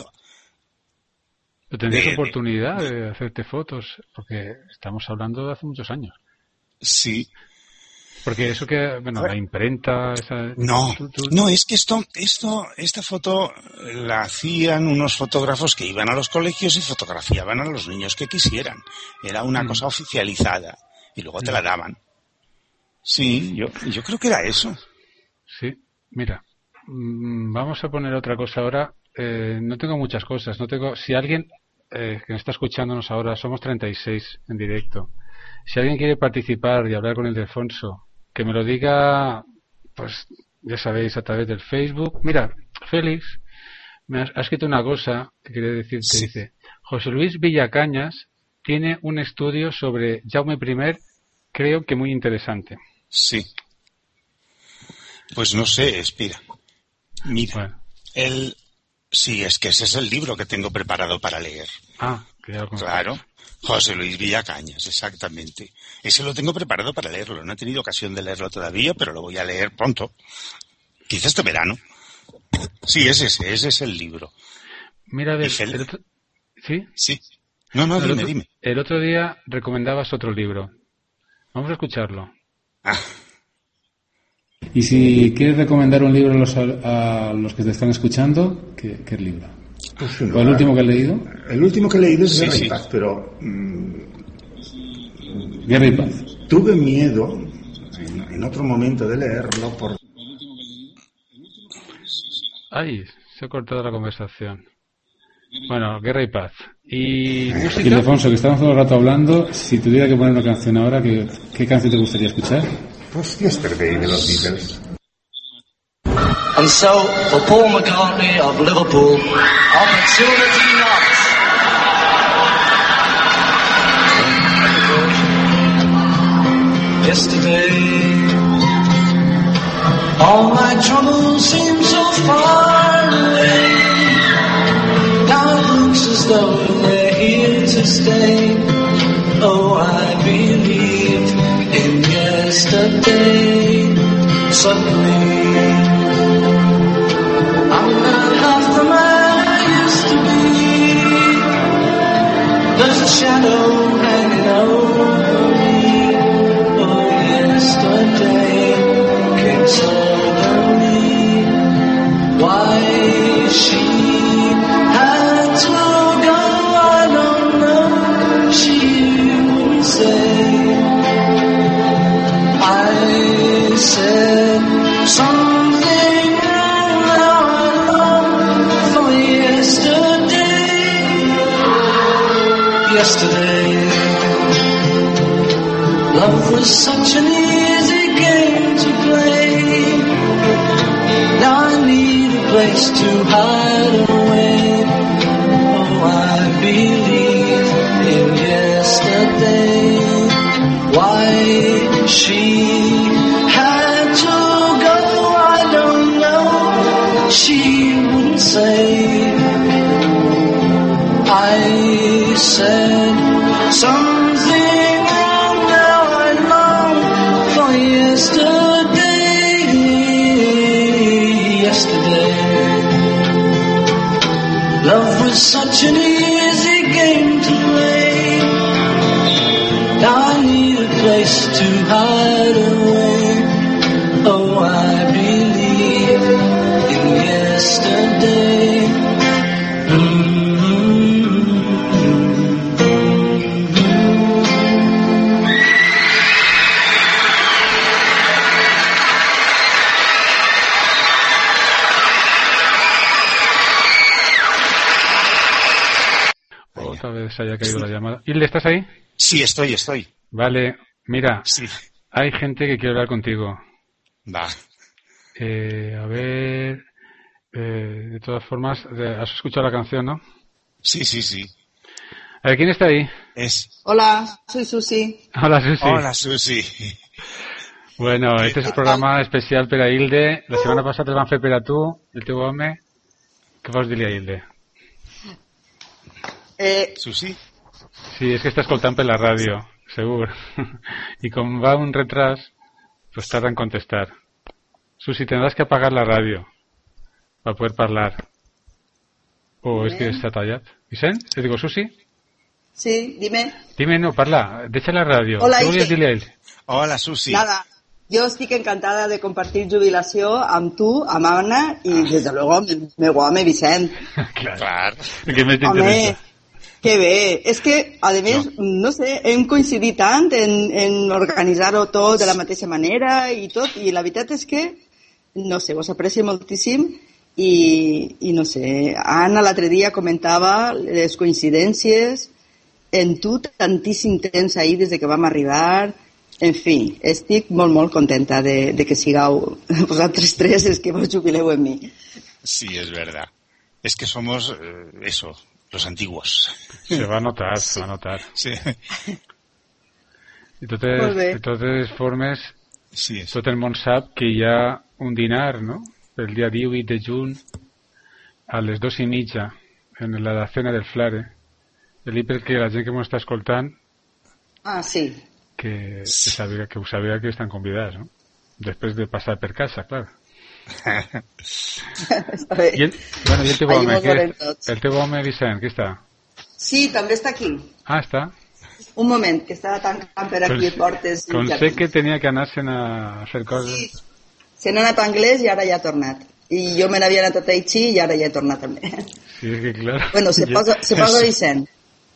Pero tendrías oportunidad de hacerte fotos, porque estamos hablando de hace muchos años. Sí. Porque eso que, la imprenta... No, es que esta foto la hacían unos fotógrafos que iban a los colegios y fotografiaban a los niños que quisieran. Era una cosa oficializada y luego te la daban. Sí, yo creo que era eso. Sí, mira, vamos a poner otra cosa ahora. No tengo muchas cosas. Si alguien que nos está escuchándonos ahora, somos 36 en directo. Si alguien quiere participar y hablar con Ildefonso, que me lo diga, pues ya sabéis, a través del Facebook. Mira, Félix me ha escrito una cosa que quería decirte. Sí. Dice, José Luis Villacañas tiene un estudio sobre Jaume I, creo que muy interesante. Sí. Pues no sé, espera. Mira, sí, es que ese es el libro que tengo preparado para leer. Claro. José Luis Villacañas, exactamente. Ese lo tengo preparado para leerlo. No he tenido ocasión de leerlo todavía, pero lo voy a leer pronto. Quizás este verano. Sí, ese es el libro. Mira, ¿sí? Sí. No, dime. El otro día recomendabas otro libro. Vamos a escucharlo. Y si quieres recomendar un libro a los que te están escuchando, ¿qué libro? Pues ¿O el último que has leído? El último que he leído es Guerra y Paz, pero... Guerra y Paz. Tuve miedo en otro momento de leerlo por... Se ha cortado la conversación. Bueno, Guerra y Paz. ¿Y música? Y Ildefonso, que estamos todo el rato hablando, si tuviera que poner una canción ahora, ¿qué canción te gustaría escuchar? Pues Yesterday de los Beatles. And so, for Paul McCartney of Liverpool, opportunity knocks. Yesterday, all my troubles seem so far away. Now it looks as though they're here to stay. Oh, I believe in yesterday. Suddenly, I'm not half the man I used to be. There's a shadow hanging over me. Oh, yesterday came suddenly. Why she had to go, I don't know. She wouldn't say. I said something wrong, now I long for yesterday. Yesterday, love was such an easy game to play. Now I need a place to hide away. Oh, I believe in yesterday. I said something wrong. Now I long for yesterday. Love was such an easy game to play. Now I need a place to hide away. Oh, I believe in yesterday. Otra vez se haya caído la llamada. Hilde, ¿estás ahí? Sí, estoy. Vale, mira, Sí. hay gente que quiere hablar contigo. Va. A ver, de todas formas, has escuchado la canción, ¿no? Sí. A ver, ¿quién está ahí? Hola, soy Susi. Hola, Susi. Hola, Susi. Bueno, este es un programa especial per a Hilde. La setmana passada el vam fer per a tu, el teu home. Què vols dir-li a Hilde? Susi? Sí, és que està escoltant per la ràdio, segur. I com va un retras, pues tarda en contestar. Susi, tendrás que apagar la ràdio para poder parlar. O es que està tallat. Vicent, te digo Susi? Sí, dime. Dime, no, parla, deixa la ràdio. Hola, Què volies dir-li a ell? Hola, Susi. Nada, yo estic encantada de compartir jubilació amb tu, amb Anna i, desde luego, amb el meu home Vicent. Clar. Que més Home, t'interessa. que bé. És que, a més, no sé, hem coincidit tant en organitzar-ho tot de la mateixa manera i tot, i la veritat és que, no sé, us aprecio moltíssim i no sé, Anna l'altre dia comentava les coincidències en tu tantíssim temps ahir des que vam arribar. En fi, estic molt contenta de que sigueu vosaltres tres els que vos jubileu en mi. Sí, es verdad. Es que somos, los antiguos. Se va a notar, se va a notar. Sí. De totes formes, Sí, tot el món sap que hi ha un dinar, no?, el dia 18 de juny a les 2:30 en la cena del Flare. El perquè la gent que m'ho està escoltant Ah, sí. que ho sabia que estan convidats, no? Després de passar per casa, clar. Està bé. I el teu Allí home, mos veurem tots. el teu home Vicent, qui està? Sí, també està aquí. Ah, està. Un moment, que estava tancant per aquí portes. Com sé que tenia que anar-se'n a fer coses. Sí. Se n'ha anat a anglès i ara ja ha tornat. I jo me n'havia anat a Tai Chi i ara ja he tornat també. Sí, és que clar. Bueno, se posa Vicent.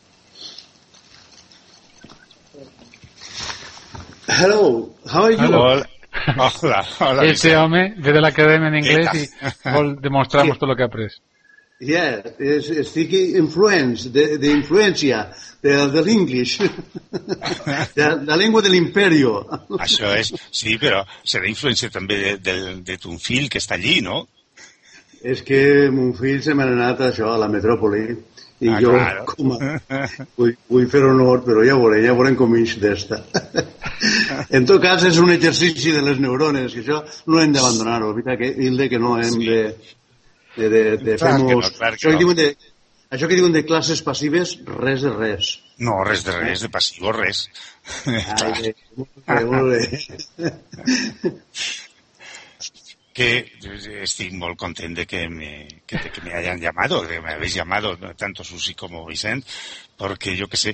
Hello, how are you? Hello. Hola. Este home ve de l'acadèmia en anglès i vol demostrar-nos tot el que ha après. Yeah, estic influenced, de influència de l'English, la llengua de l'imperio. Això és, sí, però serà influència també de ton fill que està allí, no? És que mon fill se m'ha anat això a la metròpoli i jo claro. vull fer honor, però ja veurem com ix d'esta. En tot cas, és un exercici de les neurones, que això no hem d'abandonar-ho, Hilde, que no hem de fer molts... Això que diuen de classes passives, res de res. No, res de res, de passivo, res. Molt bé. Que estoy muy contento de que me hayan llamado, que me habéis llamado tanto Susi como Vicent, porque yo qué sé,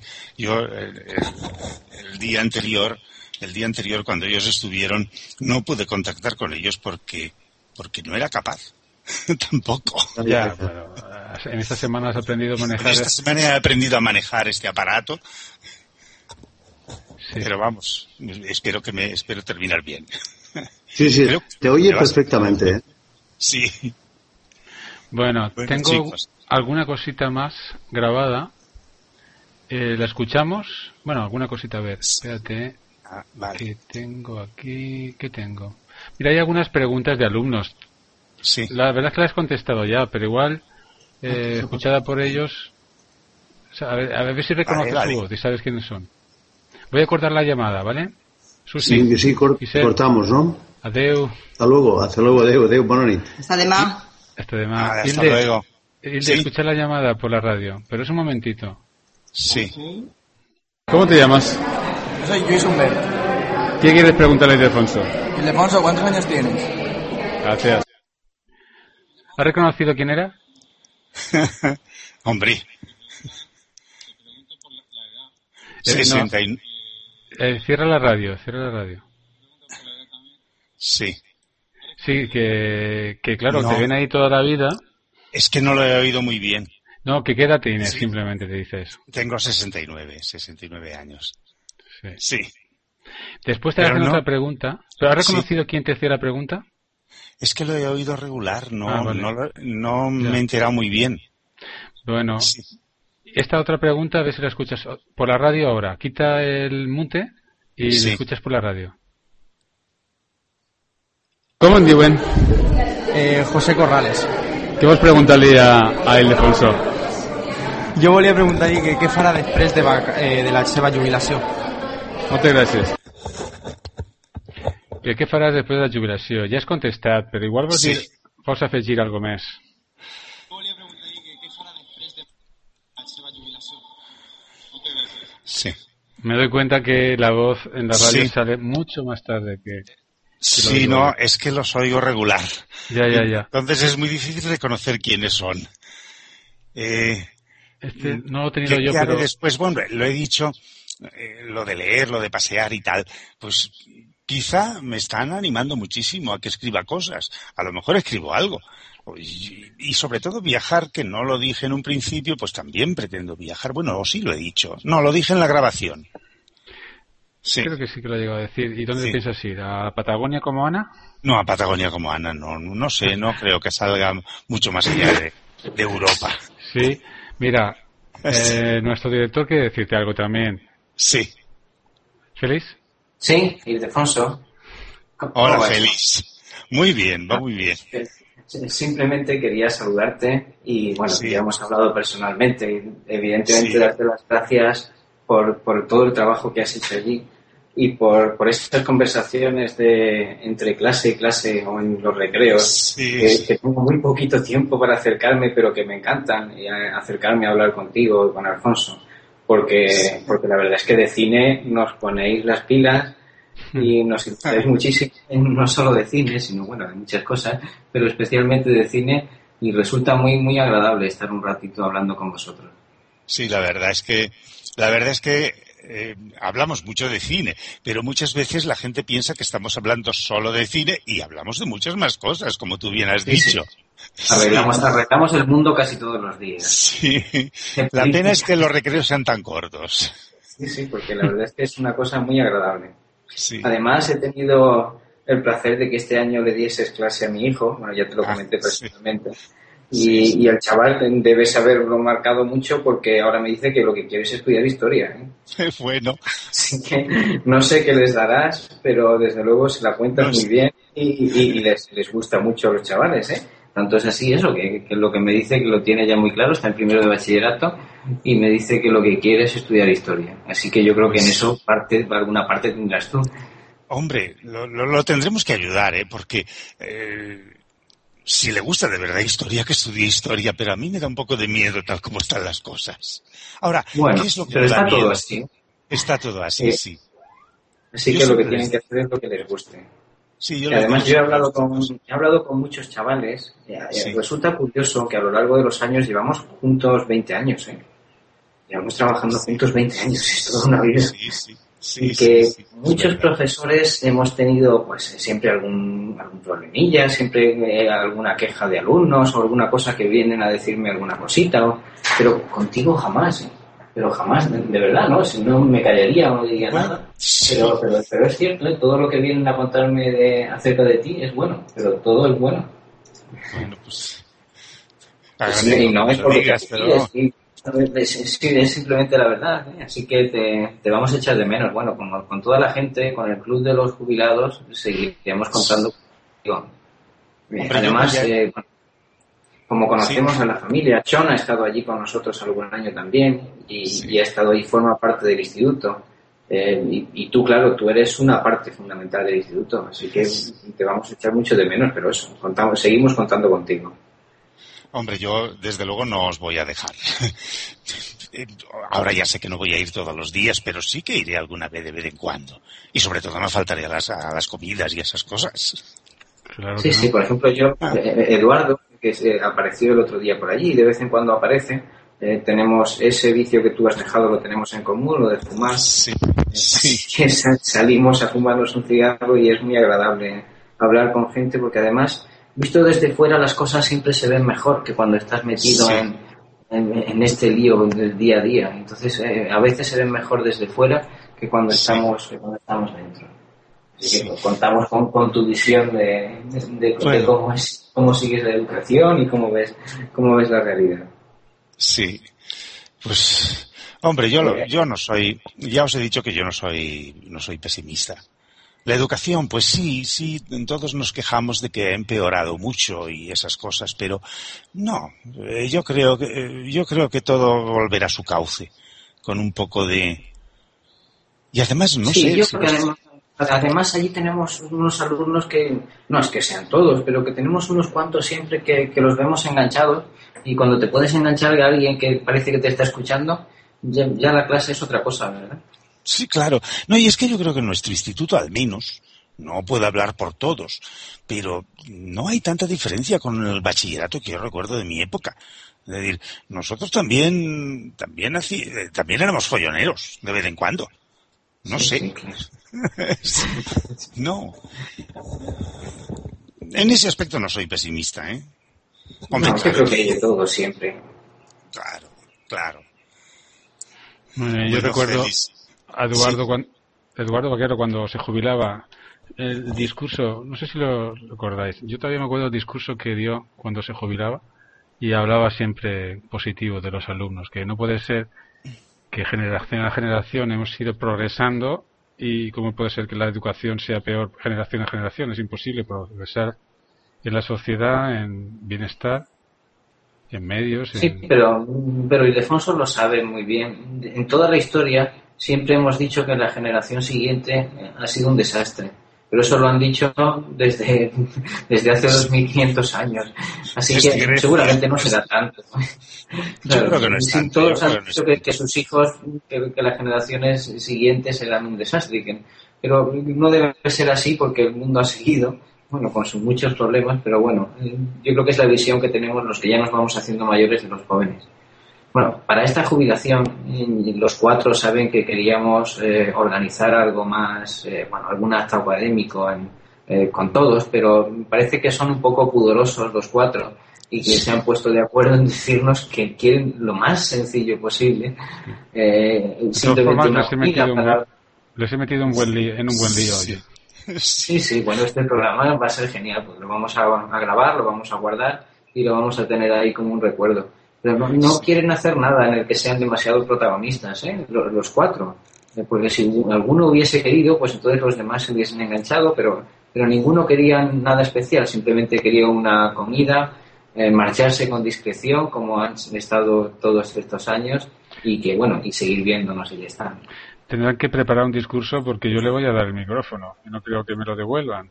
el día anterior cuando ellos estuvieron no pude contactar con ellos porque no era capaz. Tampoco. Ya, pero en esta semana has aprendido a manejar. Esta semana he aprendido a manejar este aparato. Sí. Pero vamos, espero terminar bien. Sí, te oye perfectamente. Sí. Bueno, tengo chicos, alguna cosita más grabada. ¿La escuchamos? Bueno, alguna cosita, a ver, espérate. Vale. ¿Qué tengo aquí? ¿Qué tengo? Mira, hay algunas preguntas de alumnos. Sí. La verdad es que las he contestado ya, pero igual, escuchada por ellos, a ver si reconoces tu voz y sabes quiénes son. Voy a cortar la llamada, ¿vale? Susi, sí, cortamos, ¿no? Adeu. Hasta luego, adeu, bona nit. Hasta demà. Hasta demà. Hasta luego. Hilde, escucha la llamada por la radio, pero es un momentito. Sí. ¿Cómo te llamas? Yo soy Luis Humbert. ¿Qué quieres preguntarle a Ildefonso? Ildefonso, ¿cuántos años tienes? Gracias. ¿Has reconocido quién era? Hombre. 69. Cierra la radio. Sí. Sí, que claro, No. te ven ahí toda la vida. Es que no lo he oído muy bien. No, que ¿qué edad tienes? Sí. Simplemente te dice eso. Tengo 69 años. Sí. Después te Pero hacen no- otra pregunta. ¿Pero has Sí. reconocido quién te hacía la pregunta? Es que lo he oído regular, no, Vale. no me he enterado muy bien. Bueno, esta otra pregunta, a ver si la escuchas por la radio ahora. Quita el mute y Sí. la escuchas por la radio. ¿Cómo en diuen? José Corrales. Què vols preguntar-li a Ildefonso? Jo volia preguntar-li que què farà després de la seva jubilació. Moltes gràcies. I què faràs després de la jubilació? Ja has contestat, però igual vols afegir alguna més. Sí. Me doy cuenta que la voz en la radio Sí. sale mucho más tarde que Sí, lo digo no, yo. es que los oigo regular. Ya. Entonces es muy difícil reconocer quiénes son. No lo he tenido yo, ¿qué haré pero... después? Bueno, lo he dicho, lo de leer, lo de pasear y tal, pues quizá me están animando muchísimo a que escriba cosas. A lo mejor escribo algo. Y sobre todo viajar, que no lo dije en un principio, pues también pretendo viajar. Bueno, sí lo he dicho. No, lo dije en la grabación. Sí. Creo que sí que lo he llegado a decir. ¿Y dónde Sí. piensas ir? ¿A Patagonia como Ana? No, a Patagonia como Ana, no sé, no creo que salga mucho más allá de Europa. Sí. Mira, nuestro director quiere decirte algo también. Sí. ¿Feliz? Sí, Ildefonso. Hola, vas? Félix. Muy bien, va muy bien. Simplemente quería saludarte y, bueno, Sí. ya hemos hablado personalmente. Y, evidentemente, Sí. darte las gracias por todo el trabajo que has hecho allí y por estas conversaciones entre clase y clase o en los recreos, que tengo muy poquito tiempo para acercarme, pero que me encantan, y acercarme a hablar contigo y con Alfonso, porque la verdad es que de cine nos ponéis las pilas y nos interesáis muchísimo, no solo de cine, sino bueno, de muchas cosas, pero especialmente de cine, y resulta muy, muy agradable estar un ratito hablando con vosotros. Sí, la verdad es que hablamos mucho de cine, pero muchas veces la gente piensa que estamos hablando solo de cine y hablamos de muchas más cosas, como tú bien has dicho. Arreglamos el mundo casi todos los días. Sí. La pena es que los recreos sean tan cortos. Sí, porque la verdad es que es una cosa muy agradable. Sí. Además, he tenido el placer de que este año le dieses clase a mi hijo, bueno, ya te lo comenté personalmente, y el chaval debes haberlo marcado mucho porque ahora me dice que lo que quiere es estudiar historia, ¿eh? Bueno. Así que no sé qué les darás, pero desde luego se la cuentas muy bien y les gusta mucho a los chavales, ¿eh? Tanto es así eso, que lo que me dice que lo tiene ya muy claro, está en primero de bachillerato y me dice que lo que quiere es estudiar historia. Así que yo creo que en eso alguna parte tendrás tú. Hombre, lo tendremos que ayudar, ¿eh? Porque si le gusta de verdad historia, que estudie historia, pero a mí me da un poco de miedo tal como están las cosas. Ahora, Bueno, ¿qué es lo que pero me da está todo miedo? así. Está todo así, sí. Así Yo que lo que siempre tienen que hacer es lo que les guste. Sí, Y además yo he hablado con muchos chavales. Sí. Resulta curioso que a lo largo de los años llevamos juntos 20 años, ¿eh? Llevamos trabajando juntos 20 años, es toda una vida. Y que muchos profesores hemos tenido pues siempre algún problemilla, siempre alguna queja de alumnos o alguna cosa que vienen a decirme alguna cosita, pero contigo jamás, ¿eh? Pero jamás, de verdad, ¿no? Si no me callaría o no diría nada. Pero es cierto, ¿eh? Todo lo que vienen a contarme acerca de ti es bueno, pero todo es bueno. Bueno, pues... Y no es porque digas, pero... es simplemente la verdad, ¿eh? Así que te vamos a echar de menos. Bueno, con toda la gente, con el club de los jubilados, seguiremos contando contigo. Además, como conocemos a la familia, Chon ha estado allí con nosotros algún año también y ha estado ahí, forma parte del instituto. Y tú, claro, tú eres una parte fundamental del instituto, así que te vamos a echar mucho de menos, pero eso, seguimos contando contigo. Hombre, yo desde luego no os voy a dejar. Ahora ya sé que no voy a ir todos los días, pero sí que iré alguna vez de vez en cuando. Y sobre todo no faltaré a las comidas y esas cosas. Claro sí, que sí, no. por ejemplo yo, Eduardo, que apareció el otro día por allí, y de vez en cuando aparece, tenemos ese vicio que tú has dejado, lo tenemos en común, lo de fumar. Sí. Que salimos a fumarnos un cigarro y es muy agradable hablar con gente, porque además, visto desde fuera, las cosas siempre se ven mejor que cuando estás metido en este lío del día a día. Entonces, a veces se ven mejor desde fuera que cuando estamos dentro. Así que contamos con tu visión de cómo sigues la educación y cómo ves la realidad. Sí, pues hombre, yo no soy, ya os he dicho que yo no soy pesimista. La educación, pues sí, todos nos quejamos de que ha empeorado mucho y esas cosas, pero no, yo creo que todo volverá a su cauce, con un poco de, y además no sé. Yo creo que además allí tenemos unos alumnos que, no es que sean todos, pero que tenemos unos cuantos siempre que los vemos enganchados, y cuando te puedes enganchar a alguien que parece que te está escuchando, ya la clase es otra cosa, ¿verdad? Sí, claro. No, y es que yo creo que en nuestro instituto, al menos, no puedo hablar por todos, pero no hay tanta diferencia con el bachillerato que yo recuerdo de mi época. Es decir, nosotros también éramos folloneros de vez en cuando. No sé. Sí, claro. No. En ese aspecto no soy pesimista, ¿eh? Hombre, no, claro, creo que hay de todo siempre. Claro. Yo recuerdo a Eduardo Vaquero cuando se jubilaba, el discurso, no sé si lo recordáis, yo todavía me acuerdo del discurso que dio cuando se jubilaba y hablaba siempre positivo de los alumnos, que no puede ser que generación a generación hemos ido progresando y cómo puede ser que la educación sea peor generación a generación. Es imposible progresar en la sociedad, en bienestar, en medios. Sí, pero Ildefonso lo sabe muy bien. En toda la historia siempre hemos dicho que la generación siguiente ha sido un desastre. Pero eso lo han dicho desde hace 2500 años. Así que seguramente no será tanto. Yo creo que no es tanto. Todos han dicho que sus hijos, que las generaciones siguientes serán un desastre. Pero no debe ser así porque el mundo ha seguido, bueno, con sus muchos problemas, pero bueno, yo creo que es la visión que tenemos los que ya nos vamos haciendo mayores de los jóvenes. Bueno, para esta jubilación, los cuatro saben que queríamos organizar algo más, algún acto académico con todos, pero parece que son un poco pudorosos los cuatro y que se han puesto de acuerdo en decirnos que quieren lo más sencillo posible. Simplemente una comida les he metido en un buen lío, oye. Sí, bueno, este programa va a ser genial, pues lo vamos a grabar, lo vamos a guardar y lo vamos a tener ahí como un recuerdo. Pero no quieren hacer nada en el que sean demasiado protagonistas, los cuatro. Porque si alguno hubiese querido, pues entonces los demás se hubiesen enganchado, pero ninguno quería nada especial, simplemente quería una comida, marcharse con discreción, como han estado todos estos años, y seguir viéndonos y ya está. Tendrán que preparar un discurso porque yo le voy a dar el micrófono y no creo que me lo devuelvan.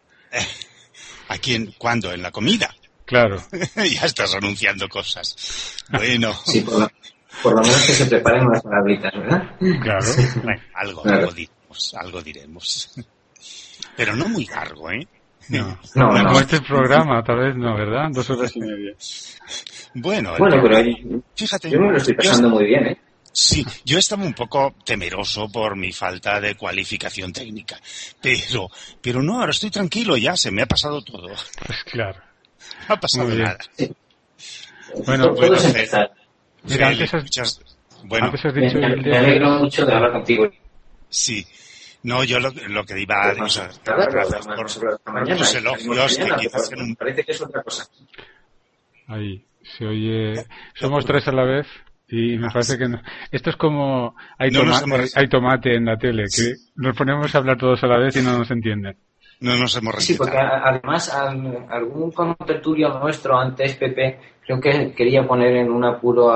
¿A quién? ¿Cuándo? ¿En la comida? Claro. Ya estás anunciando cosas. Bueno. Sí, por lo menos que se preparen unas palabritas, ¿verdad? Claro. Bueno, algo diremos. Pero no muy largo, ¿eh? No. Este programa, tal vez no, ¿verdad? 2 horas y media. Bueno, pero fíjate. Yo me lo estoy pasando muy bien, ¿eh? Sí, yo estaba un poco temeroso por mi falta de cualificación técnica, pero no, ahora estoy tranquilo ya, se me ha pasado todo. Pues claro. No ha pasado nada. Sí. Bueno, puedes empezar. Mira, antes has dicho... Me alegro mucho de hablar contigo. Sí. No, yo lo que iba a decir... Mañana, tus elogios, que quizás parece que es otra cosa. Ahí, se oye... Somos 3 a la vez... Y me parece que no. Esto es como hay tomate en la tele, que nos ponemos a hablar todos a la vez y no nos entienden. No nos hemos respetado. Sí, porque además algún contertulio nuestro antes, Pepe, creo que quería poner en un apuro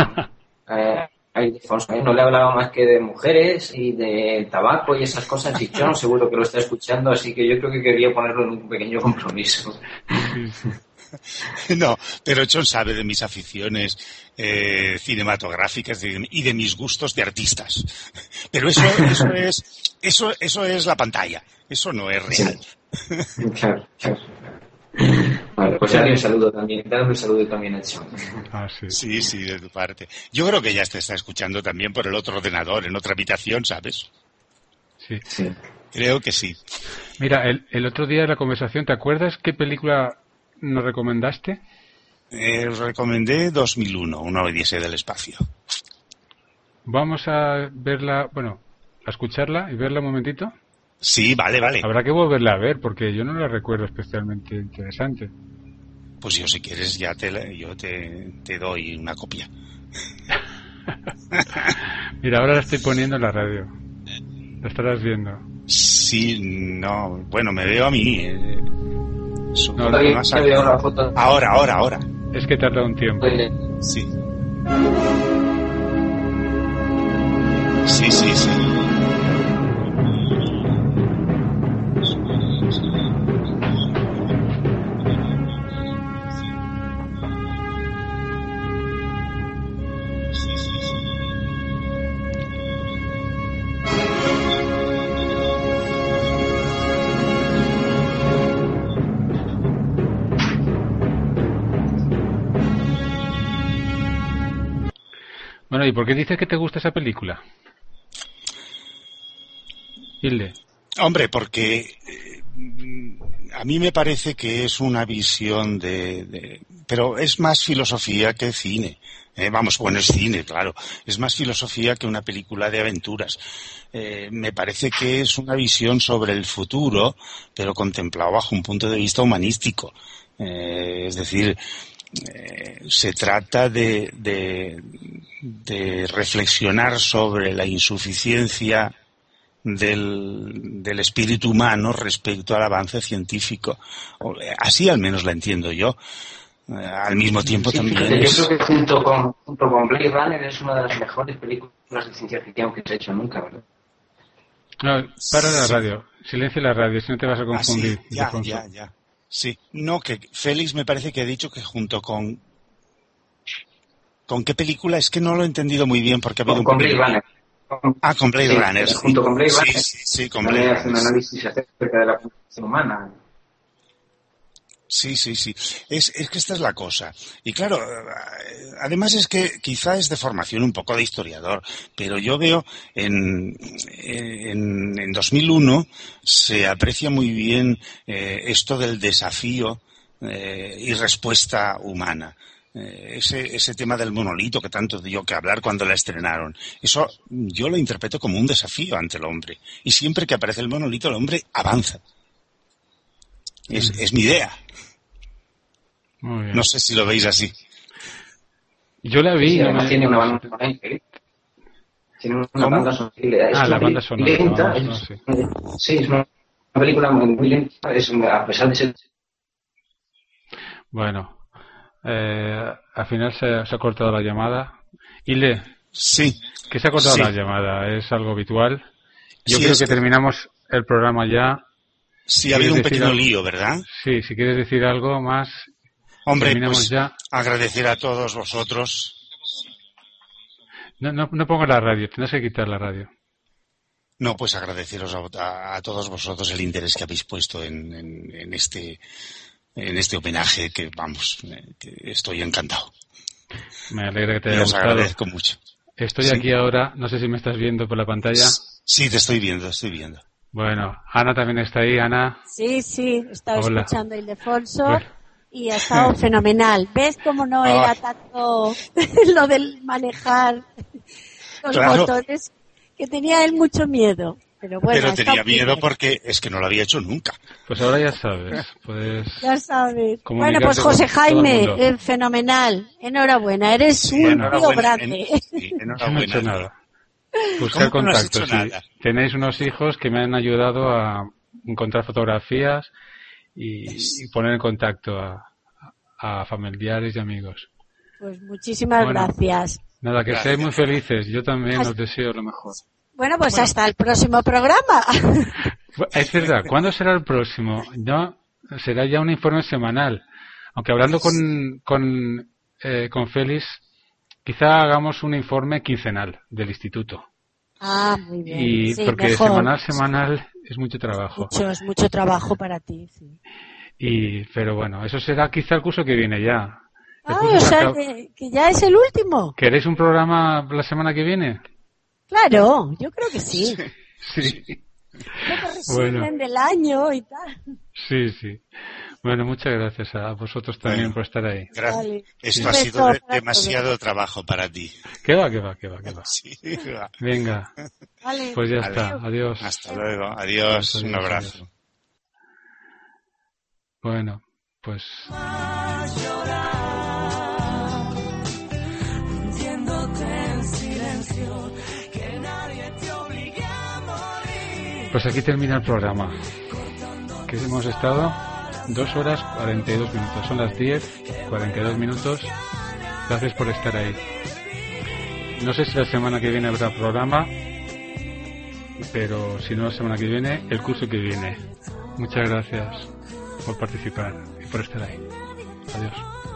a Ildefonso. No le hablaba más que de mujeres y de tabaco y esas cosas, y yo no seguro que lo está escuchando, así que yo creo que quería ponerlo en un pequeño compromiso. Sí. No, pero John sabe de mis aficiones cinematográficas y de mis gustos de artistas. Pero eso es la pantalla. Eso no es real. Claro. Vale, pues darle un saludo también a John. Sí, de tu parte. Yo creo que ya te está escuchando también por el otro ordenador, en otra habitación, ¿sabes? Sí. Creo que sí. Mira, el otro día de la conversación, ¿te acuerdas qué película nos recomendaste? Recomendé 2001, una odisea del espacio. Vamos a verla, a escucharla y verla un momentito. Sí, vale. Habrá que volverla a ver porque yo no la recuerdo especialmente interesante. Pues yo, si quieres, yo te doy una copia. Mira, ahora la estoy poniendo en la radio. La estarás viendo. Sí, no, bueno, me veo a mí. Ahora. Es que tarda un tiempo. Sí. Bueno, ¿y por qué dices que te gusta esa película? Hilde. Hombre, porque a mí me parece que es una visión pero es más filosofía que cine. Es cine, claro. Es más filosofía que una película de aventuras. Me parece que es una visión sobre el futuro, pero contemplado bajo un punto de vista humanístico. Es decir, se trata de reflexionar sobre la insuficiencia del espíritu humano respecto al avance científico. Así al menos la entiendo yo. Al mismo tiempo también yo creo que junto con Blade Runner es una de las mejores películas de ciencia ficción que se ha hecho nunca, ¿verdad? No, para la radio. Silencia la radio, si no te vas a confundir. Ya. Sí, no, que Félix me parece que ha dicho que junto con... ¿Con qué película? Es que no lo he entendido muy bien porque ha habido con Blade Runner. Con Blade Runner. Junto con Blade Runner. Sí, con Blade Runner. Hace un análisis acerca de la función humana. Sí. Es que esta es la cosa. Y claro, además es que quizá es de formación un poco de historiador, pero yo veo en 2001 se aprecia muy bien esto del desafío y respuesta humana. Ese tema del monolito que tanto dio que hablar cuando la estrenaron. Eso yo lo interpreto como un desafío ante el hombre. Y siempre que aparece el monolito, el hombre avanza. Es mi idea. No sé si lo veis así. Yo la vi. Sí, además tiene una banda sonora. Tiene una banda sonora. La banda sonora. Sí, es una película muy lenta, a pesar de ser... Bueno, al final se ha cortado la llamada. Ile, sí, que se ha cortado la llamada, es algo habitual. Yo creo que terminamos el programa ya. Sí, ha habido un pequeño lío, ¿verdad? Sí, si quieres decir algo más. Hombre, pues ya. Agradecer a todos vosotros. No pongo la radio, tienes que quitar la radio. No, pues agradeceros a todos vosotros el interés que habéis puesto en este homenaje que estoy encantado. Me alegra que te haya gustado. Os agradezco mucho. Estoy aquí ahora, no sé si me estás viendo por la pantalla. Sí, te estoy viendo. Bueno, Ana también está ahí, Ana. Sí, estaba escuchando a Ildefonso y ha estado fenomenal. ¿Ves cómo no era tanto lo del manejar los botones? Que tenía él mucho miedo. Pero tenía miedo porque es que no lo había hecho nunca. Pues ahora ya sabes. Ya sabes. Bueno, pues José Jaime, fenomenal. Enhorabuena, eres un tío grande. Enhorabuena. No he hecho nada. Buscar contactos. Sí. Tenéis unos hijos que me han ayudado a encontrar fotografías y poner en contacto a familiares y amigos. Pues muchísimas gracias. Nada, que seáis muy felices. Yo también os deseo lo mejor. Bueno, pues hasta el próximo programa. Es verdad, ¿cuándo será el próximo? No, será ya un informe semanal. Aunque hablando con Félix, quizá hagamos un informe quincenal del instituto. Ah, muy bien. Y sí, porque mejor. semanal es mucho trabajo. Es mucho trabajo para ti, sí. Pero bueno, eso será quizá el curso que viene ya. O sea, que ya es el último. ¿Queréis un programa la semana que viene? Claro, yo creo que sí. Sí. Resumen del año y tal. Sí. Bueno, muchas gracias a vosotros también por estar ahí. Vale. Esto ha sido demasiado trabajo para ti. ¿Qué va? Sí, va. Venga. Vale. Pues ya está. Adiós. Hasta luego. Adiós. Un abrazo. Adiós. Bueno, pues... Pues aquí termina el programa. Que hemos estado 2 horas 42 minutos. Son las 10:42 minutos. Gracias por estar ahí. No sé si la semana que viene habrá programa, pero si no la semana que viene, el curso que viene. Muchas gracias por participar y por estar ahí. Adiós.